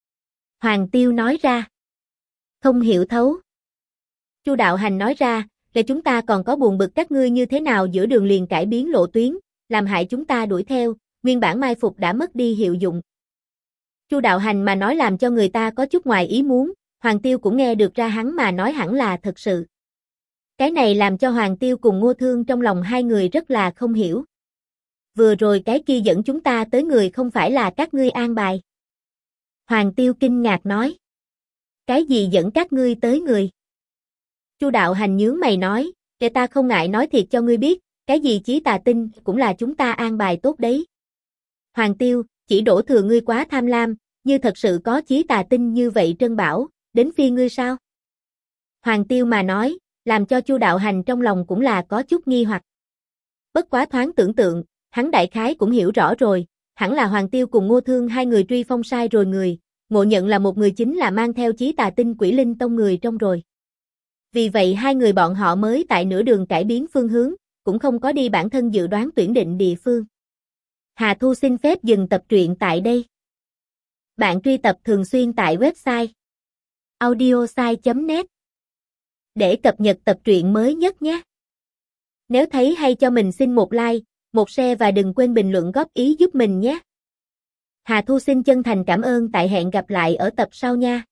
Hoàng Tiêu nói ra. Không hiểu thấu. Chu Đạo Hành nói ra, là chúng ta còn có buồn bực các ngươi như thế nào giữa đường liền cải biến lộ tuyến, làm hại chúng ta đuổi theo, nguyên bản mai phục đã mất đi hiệu dụng. Chu Đạo Hành mà nói làm cho người ta có chút ngoài ý muốn, Hoàng Tiêu cũng nghe được ra hắn mà nói hẳn là thật sự. Cái này làm cho Hoàng Tiêu cùng Ngô Thương trong lòng hai người rất là không hiểu. Vừa rồi cái kia dẫn chúng ta tới người không phải là các ngươi an bài. Hoàng Tiêu kinh ngạc nói. Cái gì dẫn các ngươi tới người? Chu Đạo Hành nhướng mày nói, để ta không ngại nói thiệt cho ngươi biết, cái gì Chí Tà Tinh cũng là chúng ta an bài tốt đấy. Hoàng Tiêu, chỉ đổ thừa ngươi quá tham lam, như thật sự có Chí Tà Tinh như vậy trân bảo, đến phiên ngươi sao? Hoàng Tiêu mà nói, làm cho Chu Đạo Hành trong lòng cũng là có chút nghi hoặc. Bất quá thoáng tưởng tượng, hắn đại khái cũng hiểu rõ rồi, hẳn là Hoàng Tiêu cùng Ngô Thương hai người truy phong sai rồi người, ngộ nhận là một người chính là mang theo Chí Tà Tinh Quỷ Linh Tông người trong rồi. Vì vậy hai người bọn họ mới tại nửa đường cải biến phương hướng, cũng không có đi bản thân dự đoán tuyển định địa phương. Hà Thu xin phép dừng tập truyện tại đây. Bạn truy tập thường xuyên tại website audiosai.net để cập nhật tập truyện mới nhất nhé. Nếu thấy hay cho mình xin một like, một share và đừng quên bình luận góp ý giúp mình nhé. Hà Thu xin chân thành cảm ơn, tại hẹn gặp lại ở tập sau nha.